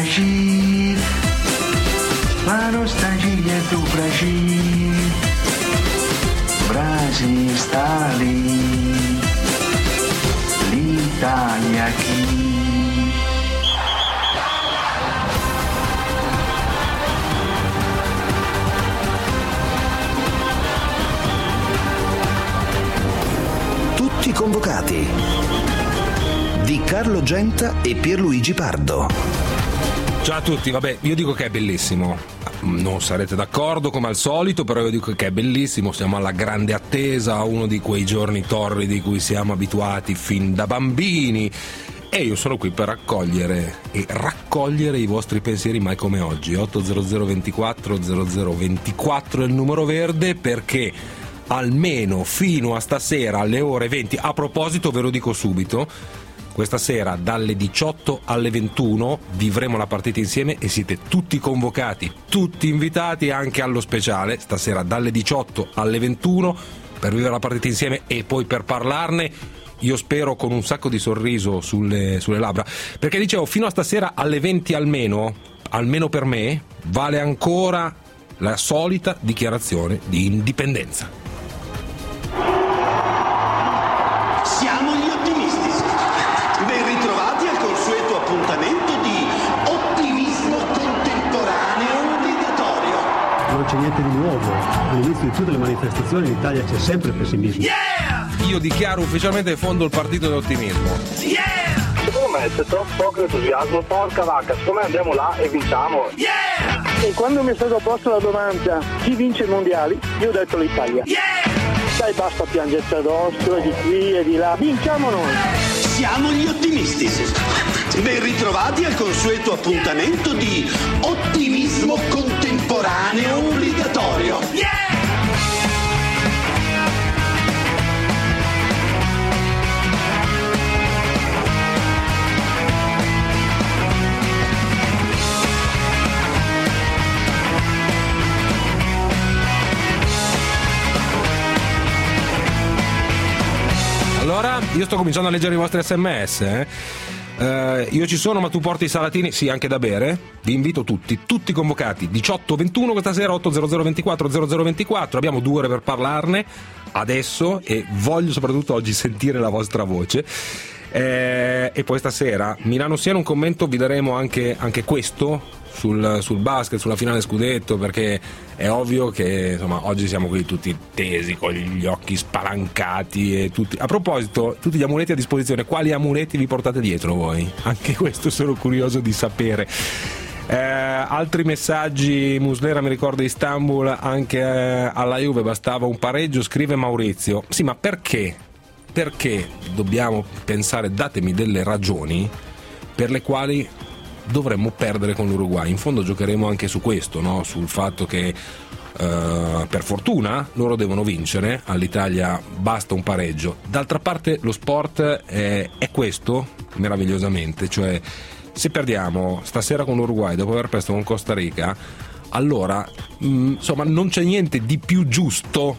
Brasil, la nostalgia do Brasil, Brasil sta lì, l'Italia qui. Tutti convocati di Carlo Genta e Pierluigi Pardo. Ciao a tutti, vabbè, io dico che è bellissimo. Non sarete d'accordo come al solito, però io dico che è bellissimo. Siamo alla grande attesa, uno di quei giorni torridi di cui siamo abituati fin da bambini. E io sono qui per raccogliere i vostri pensieri mai come oggi. 800 24 0024 è il numero verde, perché almeno fino a stasera alle ore 20, a proposito ve lo dico subito, questa sera dalle 18 alle 21 vivremo la partita insieme e siete tutti convocati, tutti invitati anche allo speciale, stasera dalle 18 alle 21 per vivere la partita insieme e poi per parlarne, io spero con un sacco di sorriso sulle labbra, perché dicevo fino a stasera alle 20 almeno per me, vale ancora la solita dichiarazione di indipendenza. Siamo gli ottimisti. Ben ritrovati al consueto appuntamento di ottimismo contemporaneo obbligatorio. Non c'è niente di nuovo. All'inizio di tutte le manifestazioni in Italia c'è sempre pessimismo. Yeah! Io dichiaro ufficialmente che fondo il partito dell'ottimismo. Yeah! Secondo me c'è troppo poco entusiasmo, porca vacca, secondo me andiamo là e vinciamo. Yeah! E quando mi è stata posta la domanda chi vince i mondiali, io ho detto l'Italia. Yeah! Dai, basta piangerci addosso, e di qui e di là, vinciamo noi. Siamo gli ottimisti. Ben ritrovati al consueto appuntamento di ottimismo contemporaneo obbligatorio. Yeah! Allora, io sto cominciando a leggere i vostri sms. Io ci sono, ma tu porti i salatini? Sì, anche da bere. Vi invito tutti convocati 18-21 questa sera, 800-24-0024. Abbiamo 2 ore per parlarne adesso e voglio soprattutto oggi sentire la vostra voce. E poi stasera Milano-Siena, un commento vi daremo anche questo sul basket, sulla finale scudetto, perché è ovvio che insomma oggi siamo qui tutti tesi con gli occhi spalancati e tutti. A proposito, tutti gli amuleti a disposizione, quali amuleti vi portate dietro voi? Anche questo sono curioso di sapere. Altri messaggi. Muslera mi ricorda Istanbul, anche alla Juve bastava un pareggio, scrive Maurizio. Sì, ma perché dobbiamo pensare, datemi delle ragioni per le quali dovremmo perdere con l'Uruguay? In fondo giocheremo anche su questo, no? Sul fatto che per fortuna loro devono vincere, all'Italia basta un pareggio. D'altra parte lo sport è questo meravigliosamente, cioè se perdiamo stasera con l'Uruguay dopo aver perso con Costa Rica, allora insomma non c'è niente di più giusto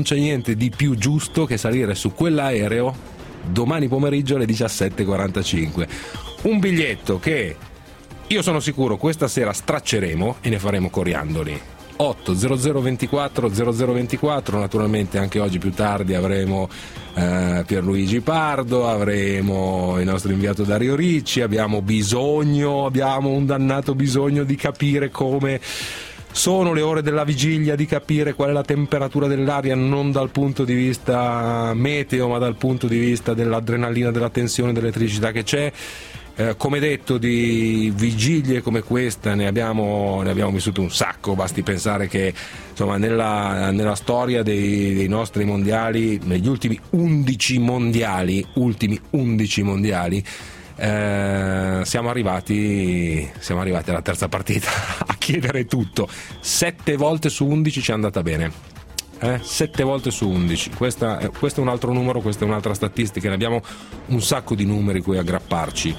che salire su quell'aereo domani pomeriggio alle 17:45. Un biglietto che io sono sicuro questa sera stracceremo e ne faremo coriandoli. 80024 0024. Naturalmente anche oggi più tardi avremo Pierluigi Pardo, avremo il nostro inviato Dario Ricci. Abbiamo un dannato bisogno di capire come sono le ore della vigilia, di capire qual è la temperatura dell'aria, non dal punto di vista meteo ma dal punto di vista dell'adrenalina, della tensione, dell'elettricità che c'è. Come detto, di vigilie come questa ne abbiamo vissute un sacco. Basti pensare che insomma nella storia dei nostri mondiali, negli ultimi 11 mondiali siamo arrivati alla terza partita a chiedere tutto. 7 volte su 11 ci è andata bene. 7 volte su 11. Questo è un altro numero, questa è un'altra statistica. Ne abbiamo un sacco di numeri cui aggrapparci.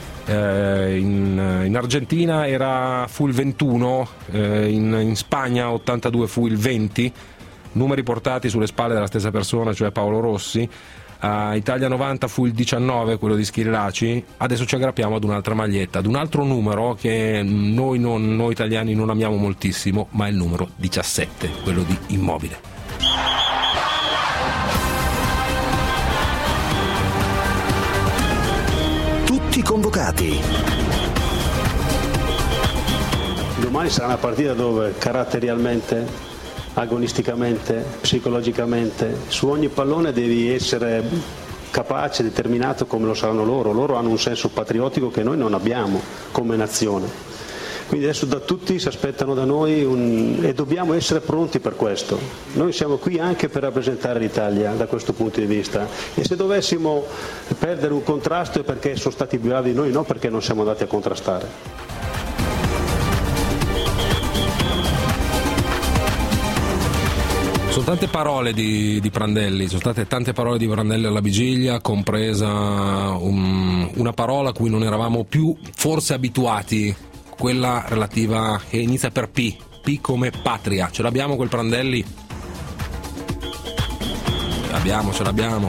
In Argentina fu il 21, in Spagna 82 fu il 20, numeri portati sulle spalle della stessa persona, cioè Paolo Rossi. Italia 90 fu il 19, quello di Schillaci. Adesso ci aggrappiamo ad un'altra maglietta, ad un altro numero che noi italiani non amiamo moltissimo, ma è il numero 17, quello di Immobile. Tutti convocati. Domani sarà una partita dove caratterialmente, agonisticamente, psicologicamente, su ogni pallone devi essere capace, determinato come lo saranno loro. Loro hanno un senso patriottico che noi non abbiamo come nazione. Quindi adesso da tutti si aspettano da noi e dobbiamo essere pronti per questo. Noi siamo qui anche per rappresentare l'Italia da questo punto di vista, e se dovessimo perdere un contrasto è perché sono stati più bravi di noi, non perché non siamo andati a contrastare. Sono tante parole di Prandelli, sono state tante parole di Prandelli alla vigilia, compresa una parola a cui non eravamo più forse abituati, quella relativa, che inizia per P come patria. Ce l'abbiamo quel Prandelli? Ce l'abbiamo.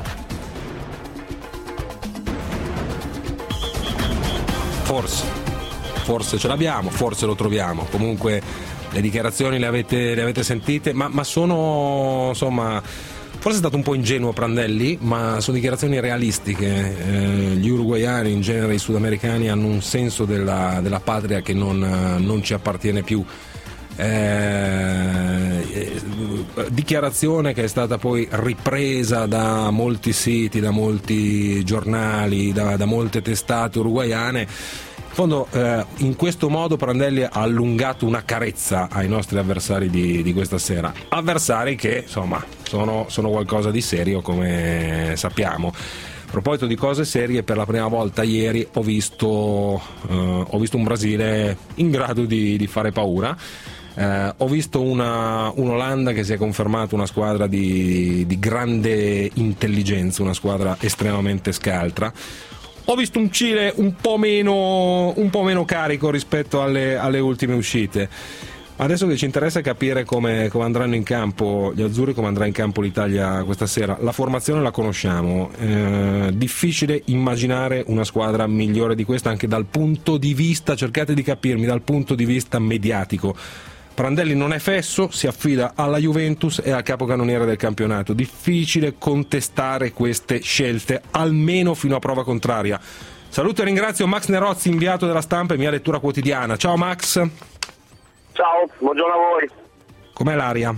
Forse ce l'abbiamo, forse lo troviamo. Comunque le dichiarazioni le avete sentite, ma sono, insomma, forse è stato un po' ingenuo Prandelli, ma sono dichiarazioni realistiche. Gli uruguaiani, in genere i sudamericani, hanno un senso della patria che non ci appartiene più. Dichiarazione che è stata poi ripresa da molti siti, da molti giornali, da molte testate uruguaiane. In fondo, in questo modo Prandelli ha allungato una carezza ai nostri avversari di questa sera, avversari che insomma sono qualcosa di serio, come sappiamo. A proposito di cose serie, per la prima volta ieri ho visto un Brasile in grado di fare paura. Ho visto un'Olanda che si è confermata una squadra di grande intelligenza, una squadra estremamente scaltra. Ho visto un Cile un po' meno carico rispetto alle ultime uscite. Adesso che ci interessa è capire come andranno in campo gli azzurri, come andrà in campo l'Italia questa sera. La formazione la conosciamo, difficile immaginare una squadra migliore di questa anche dal punto di vista, cercate di capirmi, dal punto di vista mediatico. Prandelli non è fesso, si affida alla Juventus e al capocannoniere del campionato. Difficile contestare queste scelte, almeno fino a prova contraria. Saluto e ringrazio Max Nerozzi, inviato della Stampa e Mia Lettura Quotidiana. Ciao Max. Ciao, buongiorno a voi. Com'è l'aria?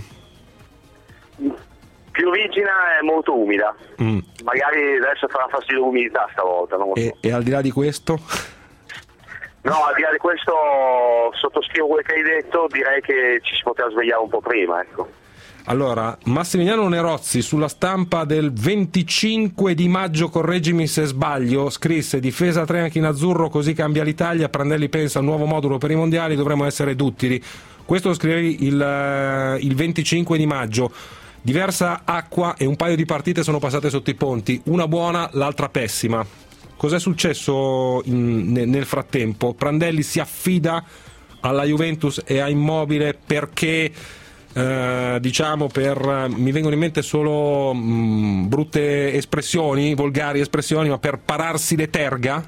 Piovigina e molto umida. Magari adesso farà fastidio l'umidità stavolta, non lo so. E al di là di questo? No, al di là di questo sottoscrivo quello che hai detto, direi che ci si poteva svegliare un po' prima, ecco. Allora, Massimiliano Nerozzi sulla Stampa del 25 di maggio, correggimi se sbaglio, scrisse: difesa 3 anche in azzurro, così cambia l'Italia, Prandelli pensa a un nuovo modulo per i mondiali, dovremmo essere duttili. Questo lo scrivevi il 25 di maggio. Diversa acqua e un paio di partite sono passate sotto i ponti, una buona, l'altra pessima. Cos'è successo nel frattempo? Prandelli si affida alla Juventus e a Immobile perché, mi vengono in mente solo brutte espressioni, volgari espressioni, ma per pararsi le terga?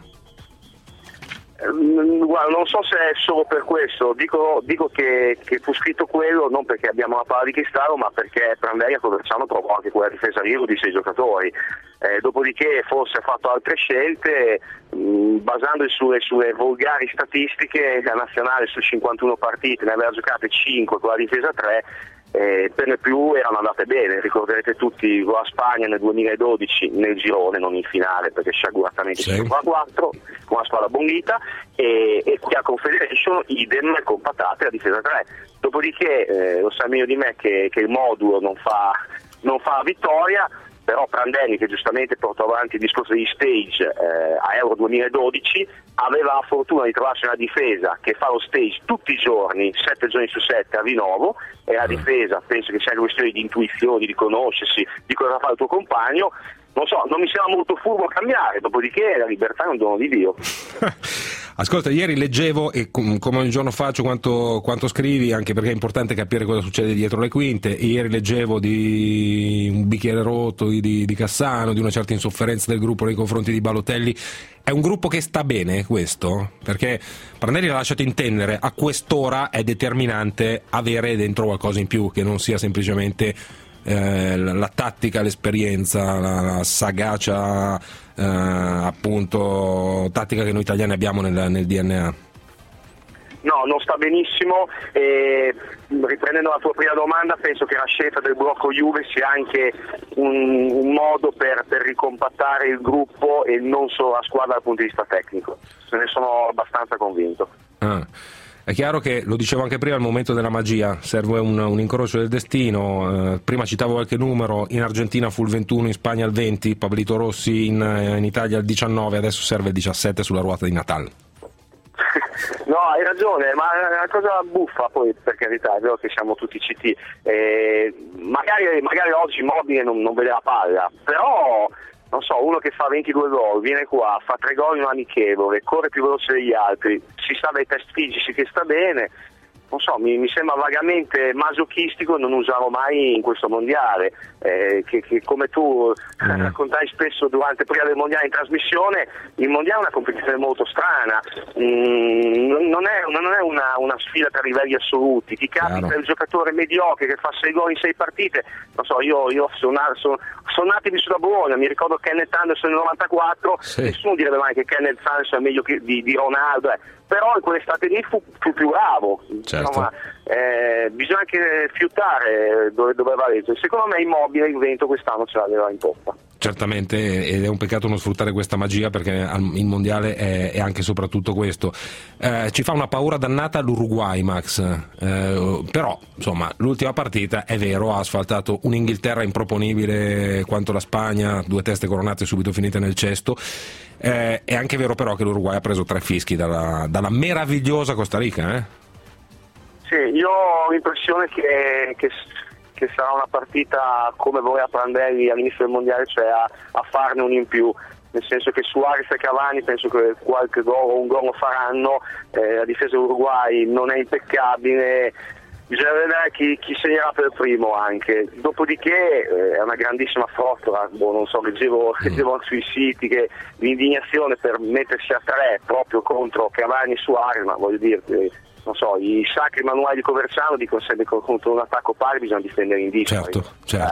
Guarda, non so se è solo per questo, dico che fu scritto quello non perché abbiamo la palla di cristallo, ma perché Prandelli a Coverciano trovò anche quella difesa lì di 6 giocatori. Dopodiché forse ha fatto altre scelte, basandosi sulle volgari statistiche. La nazionale su 51 partite ne aveva giocate 5 con la difesa 3, per le più erano andate bene. Ricorderete tutti la Spagna nel 2012 nel girone, non in finale perché sciaguratamente si trova a 4 con la squadra Bonghita, e qui a Confederation idem con patate la difesa 3. Dopodiché lo sa meglio di me che il modulo non fa la vittoria. Però Prandelli, che giustamente portò avanti il discorso di stage a Euro 2012, aveva la fortuna di trovarsi una difesa che fa lo stage tutti i giorni, 7 giorni su 7 a Vinovo, e la difesa penso che sia una questione di intuizioni, di conoscersi, di cosa fa il tuo compagno. Non so, non mi sembra molto furbo cambiare, dopodiché la libertà è un dono di Dio. Ascolta, ieri leggevo, e come ogni giorno faccio, quanto scrivi, anche perché è importante capire cosa succede dietro le quinte. Ieri leggevo di un bicchiere rotto di Cassano, di una certa insofferenza del gruppo nei confronti di Balotelli. È un gruppo che sta bene, questo? Perché Prandelli l'ha lasciato intendere, a quest'ora è determinante avere dentro qualcosa in più, che non sia semplicemente la tattica, l'esperienza, la sagacia, appunto tattica che noi italiani abbiamo nel DNA. No, non sta benissimo, e riprendendo la tua prima domanda, penso che la scelta del blocco Juve sia anche un modo per ricompattare il gruppo e non solo la squadra dal punto di vista tecnico. Se ne sono abbastanza convinto. È chiaro che, lo dicevo anche prima, al momento della magia serve un incrocio del destino. Prima citavo qualche numero: in Argentina fu il 21, in Spagna il 20, Pablito Rossi in Italia il 19, adesso serve il 17 sulla ruota di Natale. No, hai ragione, ma è una cosa buffa, poi, per carità, è vero che siamo tutti CT, magari oggi Immobile non vede la palla, però non so, uno che fa 22 gol, viene qua, fa 3 gol in un amichevole, corre più veloce degli altri, si sa dai test fisici che sta bene. Non so, mi sembra vagamente masochistico non usarlo mai in questo mondiale, che come tu raccontai spesso prima del mondiale in trasmissione. Il mondiale è una competizione molto strana, non è una sfida per livelli assoluti. Ti capita il giocatore mediocre che fa 6 gol in 6 partite. Non so, io sono nato e vissuto a Bologna, mi ricordo Kenneth Anderson nel 94, nessuno direbbe mai che Kenneth Anderson è meglio di Ronaldo, però in quell'estate lì fu più bravo. Certo. Insomma, bisogna anche fiutare dove va letto. Secondo me Immobile il vento quest'anno ce l'aveva in poppa. Certamente, ed è un peccato non sfruttare questa magia, perché il mondiale è anche e soprattutto questo. Ci fa una paura dannata l'Uruguay, Max, però insomma l'ultima partita, è vero, ha asfaltato un'Inghilterra improponibile quanto la Spagna, 2 teste coronate subito finite nel cesto. È anche vero però che l'Uruguay ha preso 3 fischi dalla meravigliosa Costa Rica. Sì, io ho l'impressione che sarà una partita come voleva Prandelli all'inizio del mondiale, cioè a farne un in più, nel senso che Suarez e Cavani penso che qualche gol o un gol lo faranno. La difesa Uruguay non è impeccabile, bisogna vedere chi segnerà per primo anche. Dopodiché è una grandissima frottola, non so, leggevo sui siti che l'indignazione per mettersi a 3 proprio contro Cavani e Suarez, ma voglio dirti, non so, i sacri manuali di Coverciano dicono sempre che contro un attacco pari bisogna difendere in disco. Certo.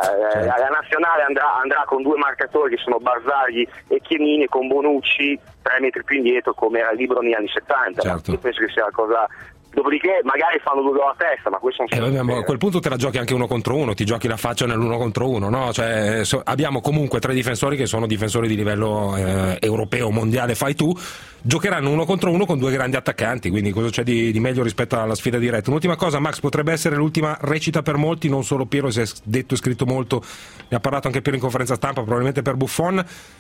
La nazionale andrà con 2 marcatori che sono Barzagli e Chiellini, e con Bonucci 3 metri più indietro come era libero negli anni 70. Certo. Io penso che sia una cosa. Dopodiché magari fanno 2 gol a testa, ma questo non a quel punto te la giochi anche 1 contro 1, ti giochi la faccia nell'1 contro 1, no? Cioè, abbiamo comunque 3 difensori che sono difensori di livello europeo, mondiale, fai tu. Giocheranno 1 contro 1 con 2 grandi attaccanti, quindi cosa c'è di meglio rispetto alla sfida diretta? Un'ultima cosa, Max, potrebbe essere l'ultima recita per molti, non solo Piero, si è detto e scritto molto, ne ha parlato anche Piero in conferenza stampa, probabilmente per Buffon,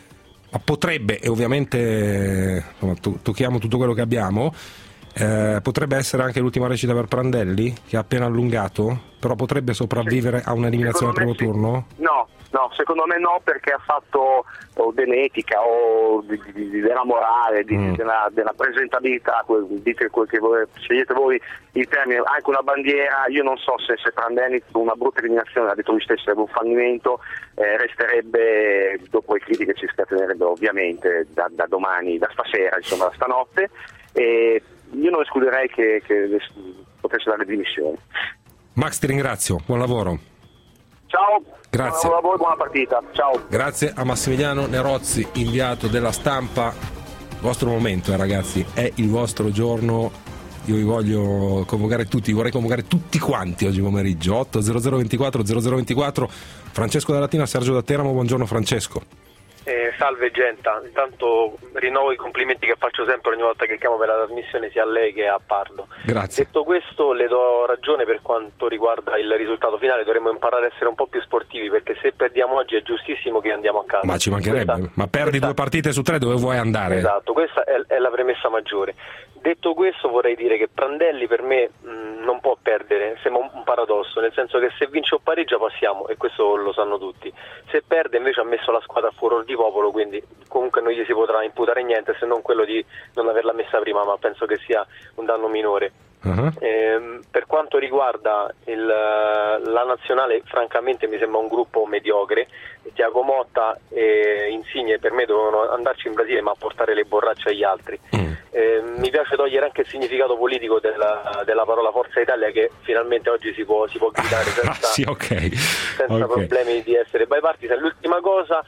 ma potrebbe, e ovviamente tocchiamo tutto quello che abbiamo, potrebbe essere anche l'ultima recita per Prandelli, che ha appena allungato, però potrebbe sopravvivere a un'eliminazione al primo turno? No, secondo me no, perché ha fatto dell'etica o della morale, della presentabilità, dite quel che scegliete voi il termine, anche una bandiera. Io non so se Prandelli, una brutta eliminazione, ha detto lui stesso, sarebbe un fallimento, resterebbe, dopo le critiche ci scatenerebbero ovviamente da domani, da stasera, insomma da stanotte, e io non escluderei che potesse dare dimissioni. Max, ti ringrazio, buon lavoro. Ciao, grazie. Buon lavoro, buona partita, ciao. Grazie a Massimiliano Nerozzi, inviato della Stampa. Il vostro momento, ragazzi, è il vostro giorno. Io vi voglio convocare tutti, vorrei convocare tutti quanti oggi pomeriggio. 80024 0024. Francesco da Latina, Sergio da Teramo, buongiorno Francesco. Salve Genta, intanto rinnovo i complimenti che faccio sempre ogni volta che chiamo per la trasmissione, sia a lei che a Pardo. Grazie. Detto questo, le do ragione per quanto riguarda il risultato finale, dovremmo imparare ad essere un po' più sportivi, perché se perdiamo oggi è giustissimo che andiamo a casa. Ma ci mancherebbe, ma perdi 2 partite su 3, dove vuoi andare? Esatto, questa è la premessa maggiore. Detto questo, vorrei dire che Prandelli per me non può perdere, sembra un paradosso, nel senso che se vince o pareggia passiamo, e questo lo sanno tutti. Se perde invece ha messo la squadra a furor di popolo, quindi comunque non gli si potrà imputare niente se non quello di non averla messa prima, ma penso che sia un danno minore. Uh-huh. Per quanto riguarda la nazionale, francamente mi sembra un gruppo mediocre. Tiago Motta e Insigne per me dovevano andarci in Brasile, ma portare le borracce agli altri. Mi piace togliere anche il significato politico della parola Forza Italia, che finalmente oggi si può gridare senza, sì, okay. problemi di essere bipartisan. L'ultima cosa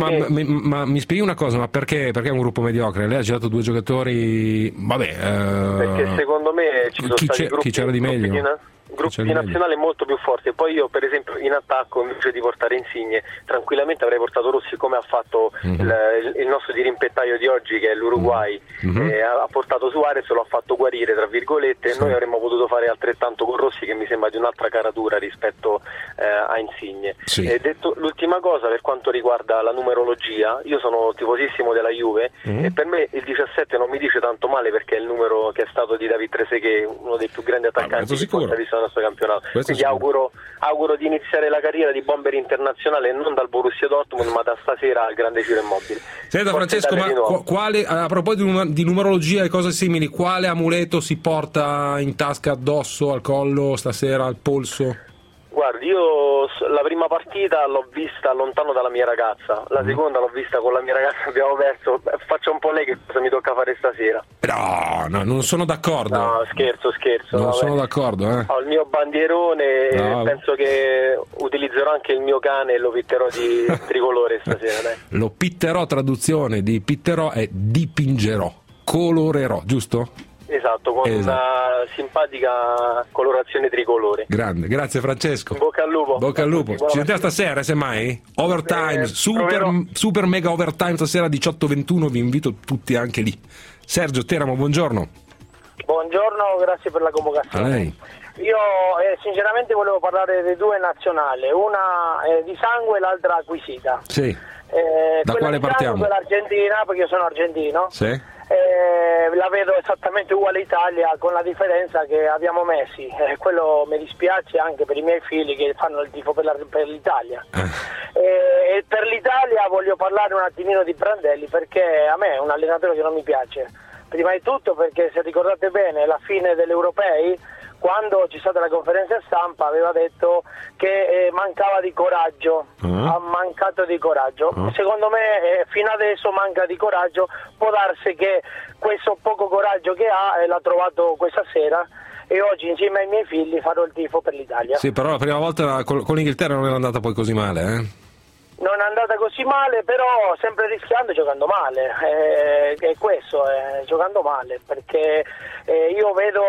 ma mi spieghi una cosa, ma perché è un gruppo mediocre? Lei ha girato 2 giocatori, perché secondo me ci sono stati chi c'era di meglio? Gruppi nazionali molto più forti. Poi io per esempio in attacco, invece di portare Insigne, tranquillamente avrei portato Rossi, come ha fatto il nostro dirimpettaio di oggi, che è l'Uruguay. Ha portato Suarez, lo ha fatto guarire tra virgolette. Noi avremmo potuto fare altrettanto con Rossi, che mi sembra di un'altra caratura rispetto a Insigne. Detto l'ultima cosa, per quanto riguarda la numerologia, io sono tifosissimo della Juve e per me il 17 non mi dice tanto male, perché è il numero che è stato di David Trezeguet, uno dei più grandi attaccanti che ha visto il nostro campionato. Quindi auguro di iniziare la carriera di bomber internazionale non dal Borussia Dortmund, ma da stasera al Grande Ciro Immobile. Senta Francesco, ma quale, a proposito di numerologia e cose simili, quale amuleto si porta in tasca, addosso, al collo, stasera, al polso? Guardi, io la prima partita l'ho vista lontano dalla mia ragazza, la seconda l'ho vista con la mia ragazza, abbiamo perso. Faccia un po' lei che cosa mi tocca fare stasera. No, non sono d'accordo. No, scherzo. Non sono d'accordo, Ho il mio bandierone e penso che utilizzerò anche il mio cane e lo pitterò di tricolore stasera. Dai. Lo pitterò, traduzione di pitterò è dipingerò, colorerò, giusto? Esatto, con una simpatica colorazione tricolore. Grande, grazie Francesco. Bocca al lupo. Bocca al lupo. Ci sentiamo stasera, semmai? Overtime, super mega overtime stasera 18:21, vi invito tutti anche lì. Sergio Teramo, buongiorno. Buongiorno, grazie per la convocazione. A lei. Io sinceramente volevo parlare di 2 nazionali, una di sangue e l'altra acquisita. Sì. Da quale partiamo? Quella argentina, perché io sono argentino. Sì. La vedo esattamente uguale all'Italia, con la differenza che abbiamo Messi, quello mi dispiace anche per i miei figli che fanno il tifo per l'Italia. E per l'Italia voglio parlare un attimino di Prandelli, perché a me è un allenatore che non mi piace. Prima di tutto perché, se ricordate bene, la fine degli europei, quando c'è stata la conferenza stampa, aveva detto che mancava di coraggio, ha mancato di coraggio. Secondo me fino adesso manca di coraggio, può darsi che questo poco coraggio che ha l'ha trovato questa sera, e oggi insieme ai miei figli farò il tifo per l'Italia. Sì, però la prima volta con l'Inghilterra non era andata poi così male, Non è andata così male, però sempre rischiando, giocando male, è questo, giocando male, perché io vedo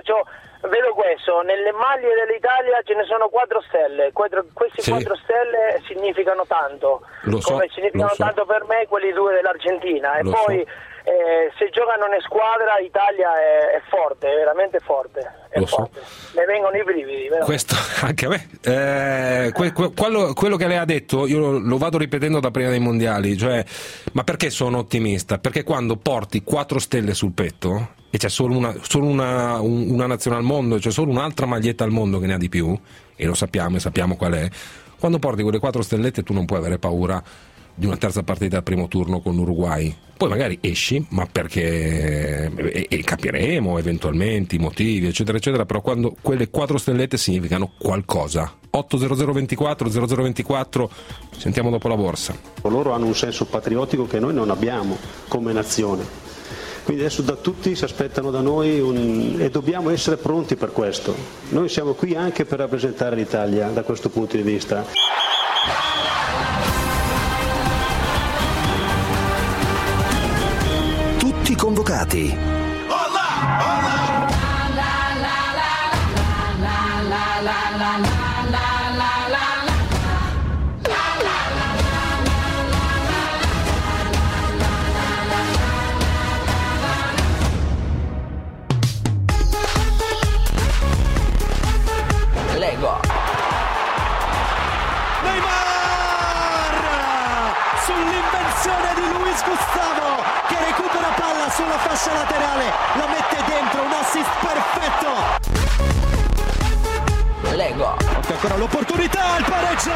questo, nelle maglie dell'Italia ce ne sono 4 stelle, questi 4 stelle significano tanto, come significano tanto per me quelli 2 dell'Argentina, e poi se giocano in squadra l'Italia è forte, è veramente forte, forte. Ne vengono i brividi, veramente. Questo anche a me. Quello che lei ha detto io lo vado ripetendo da prima dei mondiali, cioè, ma perché sono ottimista? Perché quando porti 4 stelle sul petto e c'è solo una nazione al mondo, c'è solo un'altra maglietta al mondo che ne ha di più, e lo sappiamo qual è, quando porti quelle 4 stellette tu non puoi avere paura di una terza partita al primo turno con l'Uruguay. Poi magari esci, ma perché e capiremo eventualmente i motivi, eccetera eccetera, però quando quelle 4 stellette significano qualcosa. 80024 sentiamo dopo la borsa. Loro hanno un senso patriottico che noi non abbiamo come nazione, quindi adesso da tutti si aspettano da noi e dobbiamo essere pronti per questo. Noi siamo qui anche per rappresentare l'Italia da questo punto di vista. Tutti convocati. Lego. Neymar sull'invenzione di Luis Gustavo, che recupera palla sulla fascia laterale, la mette dentro, un assist perfetto. Lego. Occhio ancora l'opportunità, il pareggio.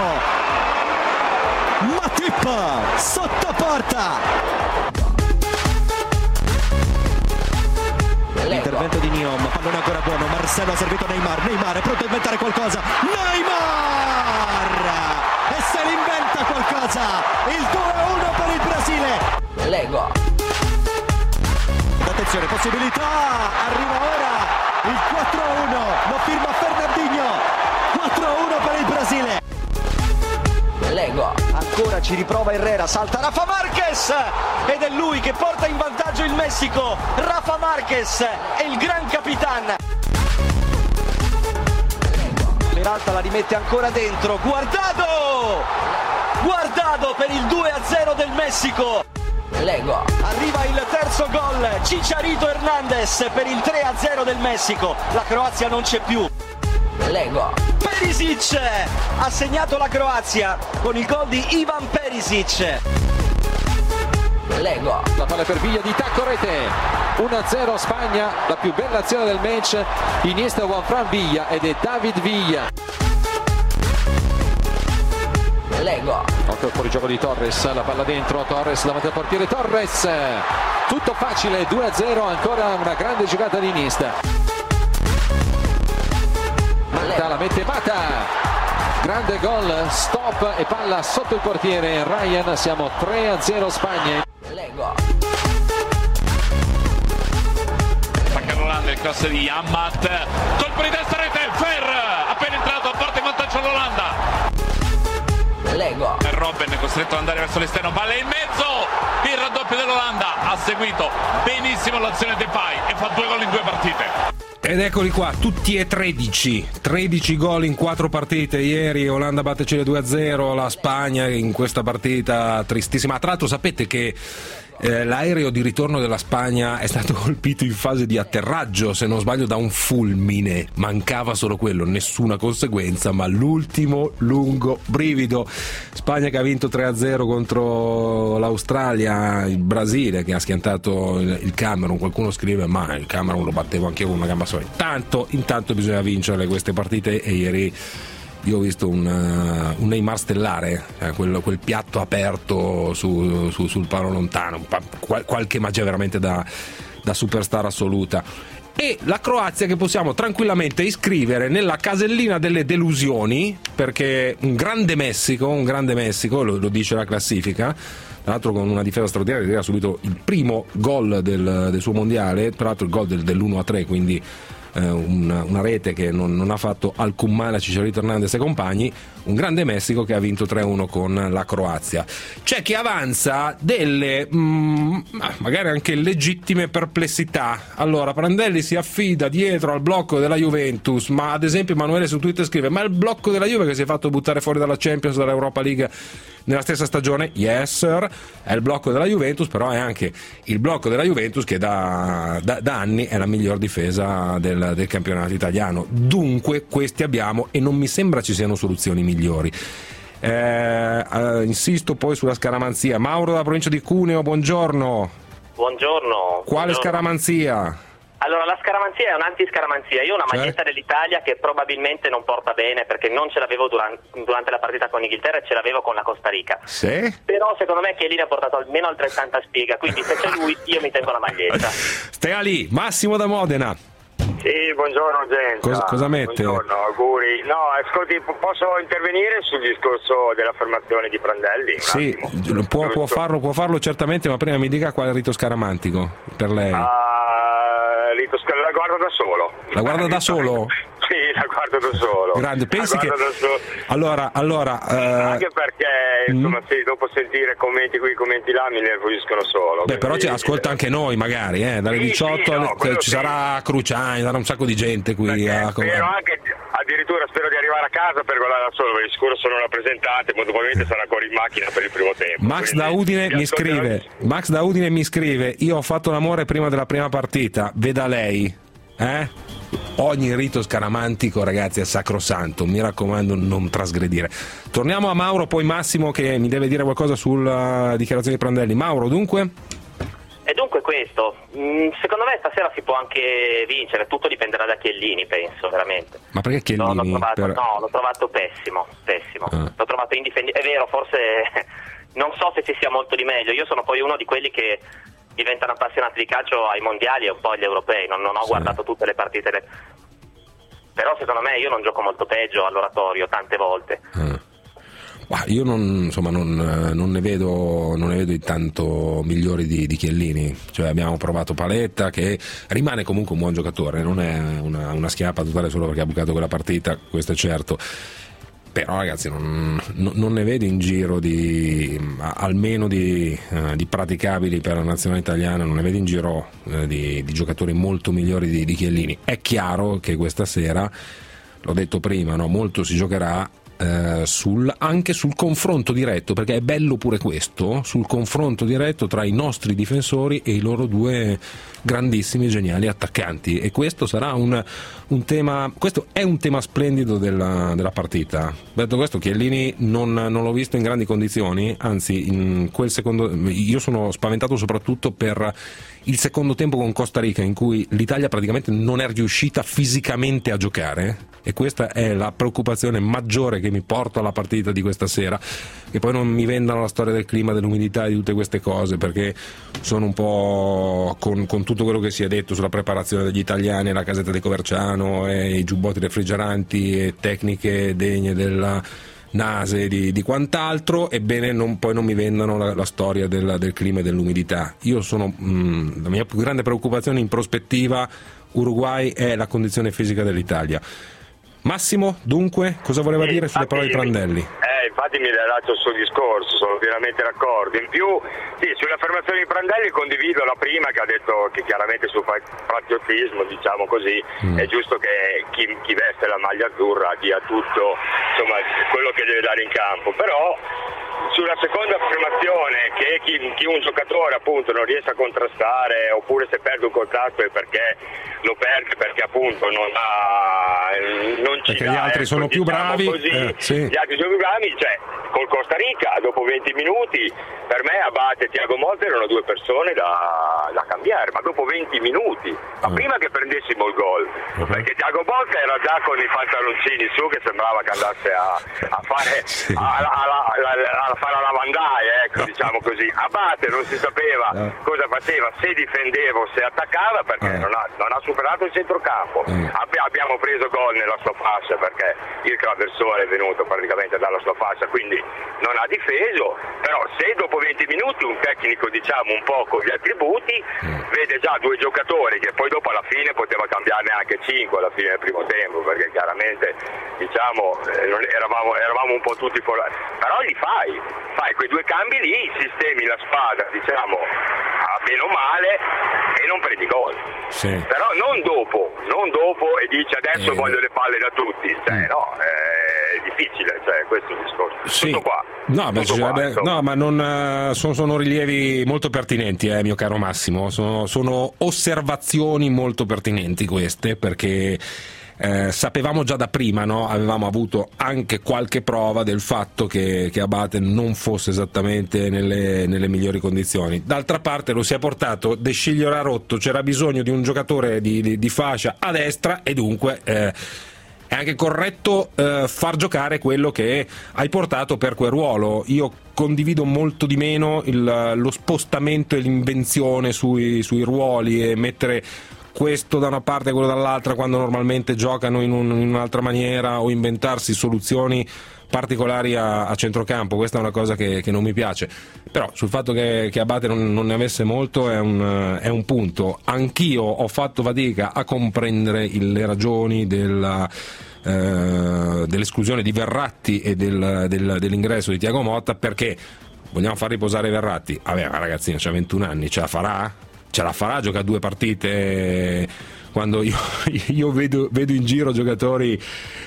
Matip sotto porta. L'intervento di Niom, pallone ancora buono, Marcelo ha servito Neymar è pronto a inventare qualcosa, Neymar! E se l'inventa qualcosa, il 2-1 per il Brasile. Lego. Attenzione, possibilità, arriva ora il 4-1, lo firma Fernandinho, 4-1 per il Brasile. Lego. Ancora ci riprova Herrera, salta Rafa Marquez ed è lui che porta in vantaggio il Messico. Rafa Marquez è il gran capitan. Peralta la rimette ancora dentro, Guardado per il 2-0 del Messico. Lego. Arriva il terzo gol, Chicharito Hernández per il 3-0 del Messico. La Croazia non c'è più. Lego. Perisic ha segnato la Croazia con il gol di Ivan Perisic. Lego. La palla per Villa di tacco rete. 1-0 Spagna, la più bella azione del match. Iniesta Juanfran Villa ed è David Villa. Lego. Occhio al fuorigioco di Torres, la palla dentro, Torres davanti al portiere, Torres. Tutto facile, 2-0, ancora una grande giocata di Iniesta. Mata, la mette Mata, grande gol, stop e palla sotto il portiere Ryan, siamo 3-0 Spagna. Lego. Attacca l'Olanda, il cross di Amat, colpo di testa rete, Fer, appena entrato, porta in vantaggio l'Olanda. Lego. Robben è costretto ad andare verso l'esterno, palla in mezzo, il raddoppio dell'Olanda, ha seguito benissimo l'azione Depay e fa 2 gol in 2 partite. Ed eccoli qua, tutti e 13 gol in 4 partite ieri. Olanda batte Cile 2-0, la Spagna in questa partita tristissima. Tra l'altro sapete che l'aereo di ritorno della Spagna è stato colpito in fase di atterraggio, se non sbaglio da un fulmine, mancava solo quello, nessuna conseguenza, ma l'ultimo lungo brivido. Spagna che ha vinto 3-0 contro l'Australia, il Brasile che ha schiantato il Camerun. Qualcuno scrive ma il Camerun lo battevo anche io con una gamba sola. Intanto bisogna vincere queste partite, e ieri io ho visto un Neymar stellare, quel piatto aperto sul palo lontano, qualche magia veramente da superstar assoluta. E la Croazia che possiamo tranquillamente iscrivere nella casellina delle delusioni, perché un grande Messico, lo dice la classifica, tra l'altro con una difesa straordinaria, ha subito il primo gol del suo mondiale, tra l'altro il gol dell'1-3, quindi una rete che non ha fatto alcun male a Chicharito Hernández e compagni. Un grande Messico che ha vinto 3-1 con la Croazia. C'è chi avanza delle magari anche legittime perplessità. Allora, Prandelli si affida dietro al blocco della Juventus, ma ad esempio Emanuele su Twitter scrive: ma il blocco della Juve che si è fatto buttare fuori dalla Champions, dall'Europa League nella stessa stagione? Yes sir, è il blocco della Juventus, però è anche il blocco della Juventus che da anni è la miglior difesa del campionato italiano. Dunque questi abbiamo, e non mi sembra ci siano soluzioni migliori. Insisto poi sulla scaramanzia. Mauro dalla provincia di Cuneo, buongiorno. Buongiorno. Quale scaramanzia? Allora, la scaramanzia è un'antiscaramanzia. Io ho una maglietta dell'Italia che probabilmente non porta bene, perché non ce l'avevo durante la partita con l'Inghilterra e ce l'avevo con la Costa Rica. Sì? Però secondo me Chiellini ha portato almeno altrettanta spiga, quindi se c'è lui io mi tengo la maglietta. Stia lì, Massimo da Modena. Sì, buongiorno gente. Cosa mette? Buongiorno, auguri. No, ascolti, posso intervenire sul discorso dell'affermazione di Prandelli? Sì, può farlo certamente, ma prima mi dica quale rito scaramantico per lei. La guardo da solo. La guarda da solo? Sì, la guardo da solo. Grande, pensi che... Allora... Anche perché, insomma, sì, dopo sentire commenti qui, commenti là, mi nervosiscono solo. Beh, però ascolta anche noi, magari, dalle 18 ci sarà Cruciani, sarà un sacco di gente qui. Spero anche, addirittura spero di arrivare a casa per guardare da solo, perché sicuro sono rappresentante, molto probabilmente sarà ancora in macchina per il primo tempo. Max da Udine mi scrive: io ho fatto l'amore prima della prima partita, veda lei. Ogni rito scaramantico, ragazzi, è sacrosanto, mi raccomando, non trasgredire. Torniamo a Mauro, poi Massimo che mi deve dire qualcosa sulla dichiarazione di Prandelli. Mauro, dunque? E dunque questo, secondo me stasera si può anche vincere, tutto dipenderà da Chiellini, penso, veramente. Ma perché Chiellini? L'ho trovato pessimo. L'ho trovato indifendibile. È vero, forse non so se ci sia molto di meglio. Io sono poi uno di quelli che diventano appassionati di calcio ai mondiali e un po' agli europei, non ho guardato tutte le partite. Però secondo me io non gioco molto peggio all'oratorio tante volte. Io non ne vedo di tanto migliori di Chiellini. Cioè, abbiamo provato Paletta, che rimane comunque un buon giocatore, non è una schiappa totale solo perché ha bucato quella partita, questo è certo. Però ragazzi non ne vedo in giro almeno di praticabili per la nazionale italiana, non ne vedo in giro di giocatori molto migliori di Chiellini. È chiaro che questa sera, l'ho detto prima, no? Molto si giocherà anche sul confronto diretto, perché è bello pure questo, sul confronto diretto tra i nostri difensori e i loro due grandissimi, geniali attaccanti, e questo sarà un tema, questo è un tema splendido della partita. Detto questo, Chiellini non l'ho visto in grandi condizioni, anzi in quel secondo io sono spaventato soprattutto per il secondo tempo con Costa Rica, in cui l'Italia praticamente non è riuscita fisicamente a giocare, e questa è la preoccupazione maggiore che mi porto alla partita di questa sera. Che poi non mi vendano la storia del clima, dell'umidità e di tutte queste cose, perché sono un po' con tutto quello che si è detto sulla preparazione degli italiani, la casetta di Coverciano e i giubbotti refrigeranti e tecniche degne della Nase di quant'altro. Ebbene, poi non mi vendano la storia del clima e dell'umidità. Io la mia più grande preoccupazione in prospettiva Uruguay è la condizione fisica dell'Italia. Massimo, dunque, cosa voleva dire sulle parole di Prandelli? Infatti mi rilaccio il suo discorso, sono pienamente d'accordo. In più, sì, sulle affermazioni di Prandelli condivido la prima, che ha detto che chiaramente sul patriottismo, diciamo così, è giusto che chi veste la maglia azzurra dia tutto, insomma, quello che deve dare in campo. Però sulla seconda affermazione, che chi un giocatore appunto non riesce a contrastare, oppure se perde un contrasto è perché lo perde perché appunto non ci perché dà, gli altri sono più bravi, così, sì. Gli altri sono più bravi, cioè col Costa Rica dopo 20 minuti per me Abate e Thiago Motta erano due persone da cambiare, ma dopo 20 minuti, ma prima che prendessimo il gol, perché Thiago Motta era già con i pantaloncini su, che sembrava che andasse a fare a fare la lavandaia, ecco, diciamo così. Abate non si sapeva cosa faceva, se difendeva o se attaccava, perché non ha superato il centrocampo. Abbiamo preso gol nella sua fascia perché il traversone è venuto praticamente dalla sua fascia, quindi non ha difeso. Però se dopo 20 minuti un tecnico, diciamo, un po' con gli attributi, vede già due giocatori che poi dopo alla fine poteva cambiarne anche 5 alla fine del primo tempo, perché chiaramente, diciamo, eravamo un po' tutti fuori, però li fai quei due cambi lì, sistemi la squadra, diciamo, a bene o male, e non prendi gol. Sì. Però non dopo e dici adesso voglio le palle da tutti, cioè, no, è difficile, cioè, questo è il discorso. Sì. Tutto qua. No, ma non sono rilievi molto pertinenti, mio caro Massimo, sono osservazioni molto pertinenti queste, perché sapevamo già da prima, no? Avevamo avuto anche qualche prova del fatto che Abate non fosse esattamente nelle migliori condizioni. D'altra parte lo si è portato, De Sciglio era rotto, c'era bisogno di un giocatore di fascia a destra, e dunque è anche corretto far giocare quello che hai portato per quel ruolo. Io condivido molto di meno lo spostamento e l'invenzione sui ruoli, e mettere questo da una parte e quello dall'altra quando normalmente giocano in un'altra maniera, o inventarsi soluzioni particolari a centrocampo. Questa è una cosa che non mi piace, però sul fatto che Abate non ne avesse molto è un punto. Anch'io ho fatto fatica a comprendere le ragioni dell'esclusione di Verratti e dell'ingresso di Thiago Motta, perché vogliamo far riposare Verratti? Vabbè, ma ragazzino, c'ha 21 anni, ce la farà a giocare 2 partite, quando io vedo in giro giocatori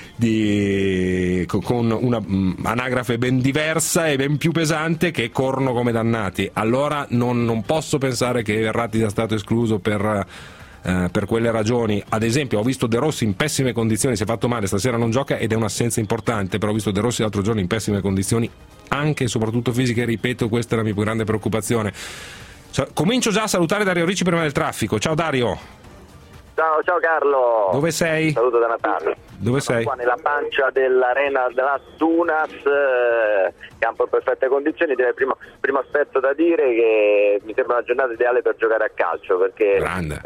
con una anagrafe ben diversa e ben più pesante, che corrono come dannati. Allora non posso pensare che Verratti sia stato escluso per quelle ragioni. Ad esempio, ho visto De Rossi in pessime condizioni, si è fatto male, stasera non gioca ed è un'assenza importante, però ho visto De Rossi l'altro giorno in pessime condizioni, anche e soprattutto fisiche, ripeto, questa è la mia più grande preoccupazione. Comincio già a salutare Dario Ricci prima del traffico. Ciao Dario. Ciao Carlo. Dove sei? Saluto da Natale. Dove sei? Qua nella pancia dell'arena della Dunas, campo in perfette condizioni. Primo aspetto da dire che mi sembra una giornata ideale per giocare a calcio, perché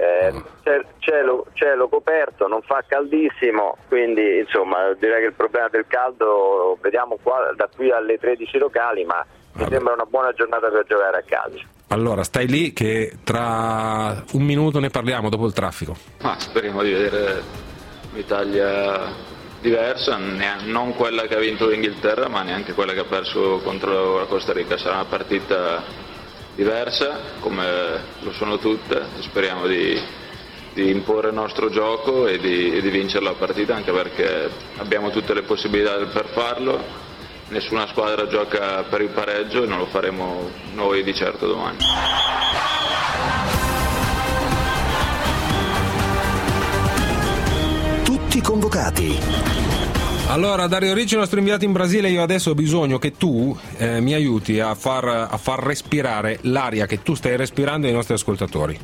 cielo coperto, non fa caldissimo, quindi insomma direi che il problema del caldo vediamo qua da qui alle 13 locali, ma mi sembra una buona giornata per giocare a calcio. Allora, stai lì che tra un minuto ne parliamo dopo il traffico. Speriamo di vedere un'Italia diversa, non quella che ha vinto l'Inghilterra, ma neanche quella che ha perso contro la Costa Rica. Sarà una partita diversa, come lo sono tutte. Speriamo di imporre il nostro gioco e di vincere la partita, anche perché abbiamo tutte le possibilità per farlo. Nessuna squadra gioca per il pareggio e non lo faremo noi di certo domani. Tutti convocati. Allora, Dario Ricci, nostro inviato in Brasile, io adesso ho bisogno che tu mi aiuti a far respirare l'aria che tu stai respirando ai nostri ascoltatori.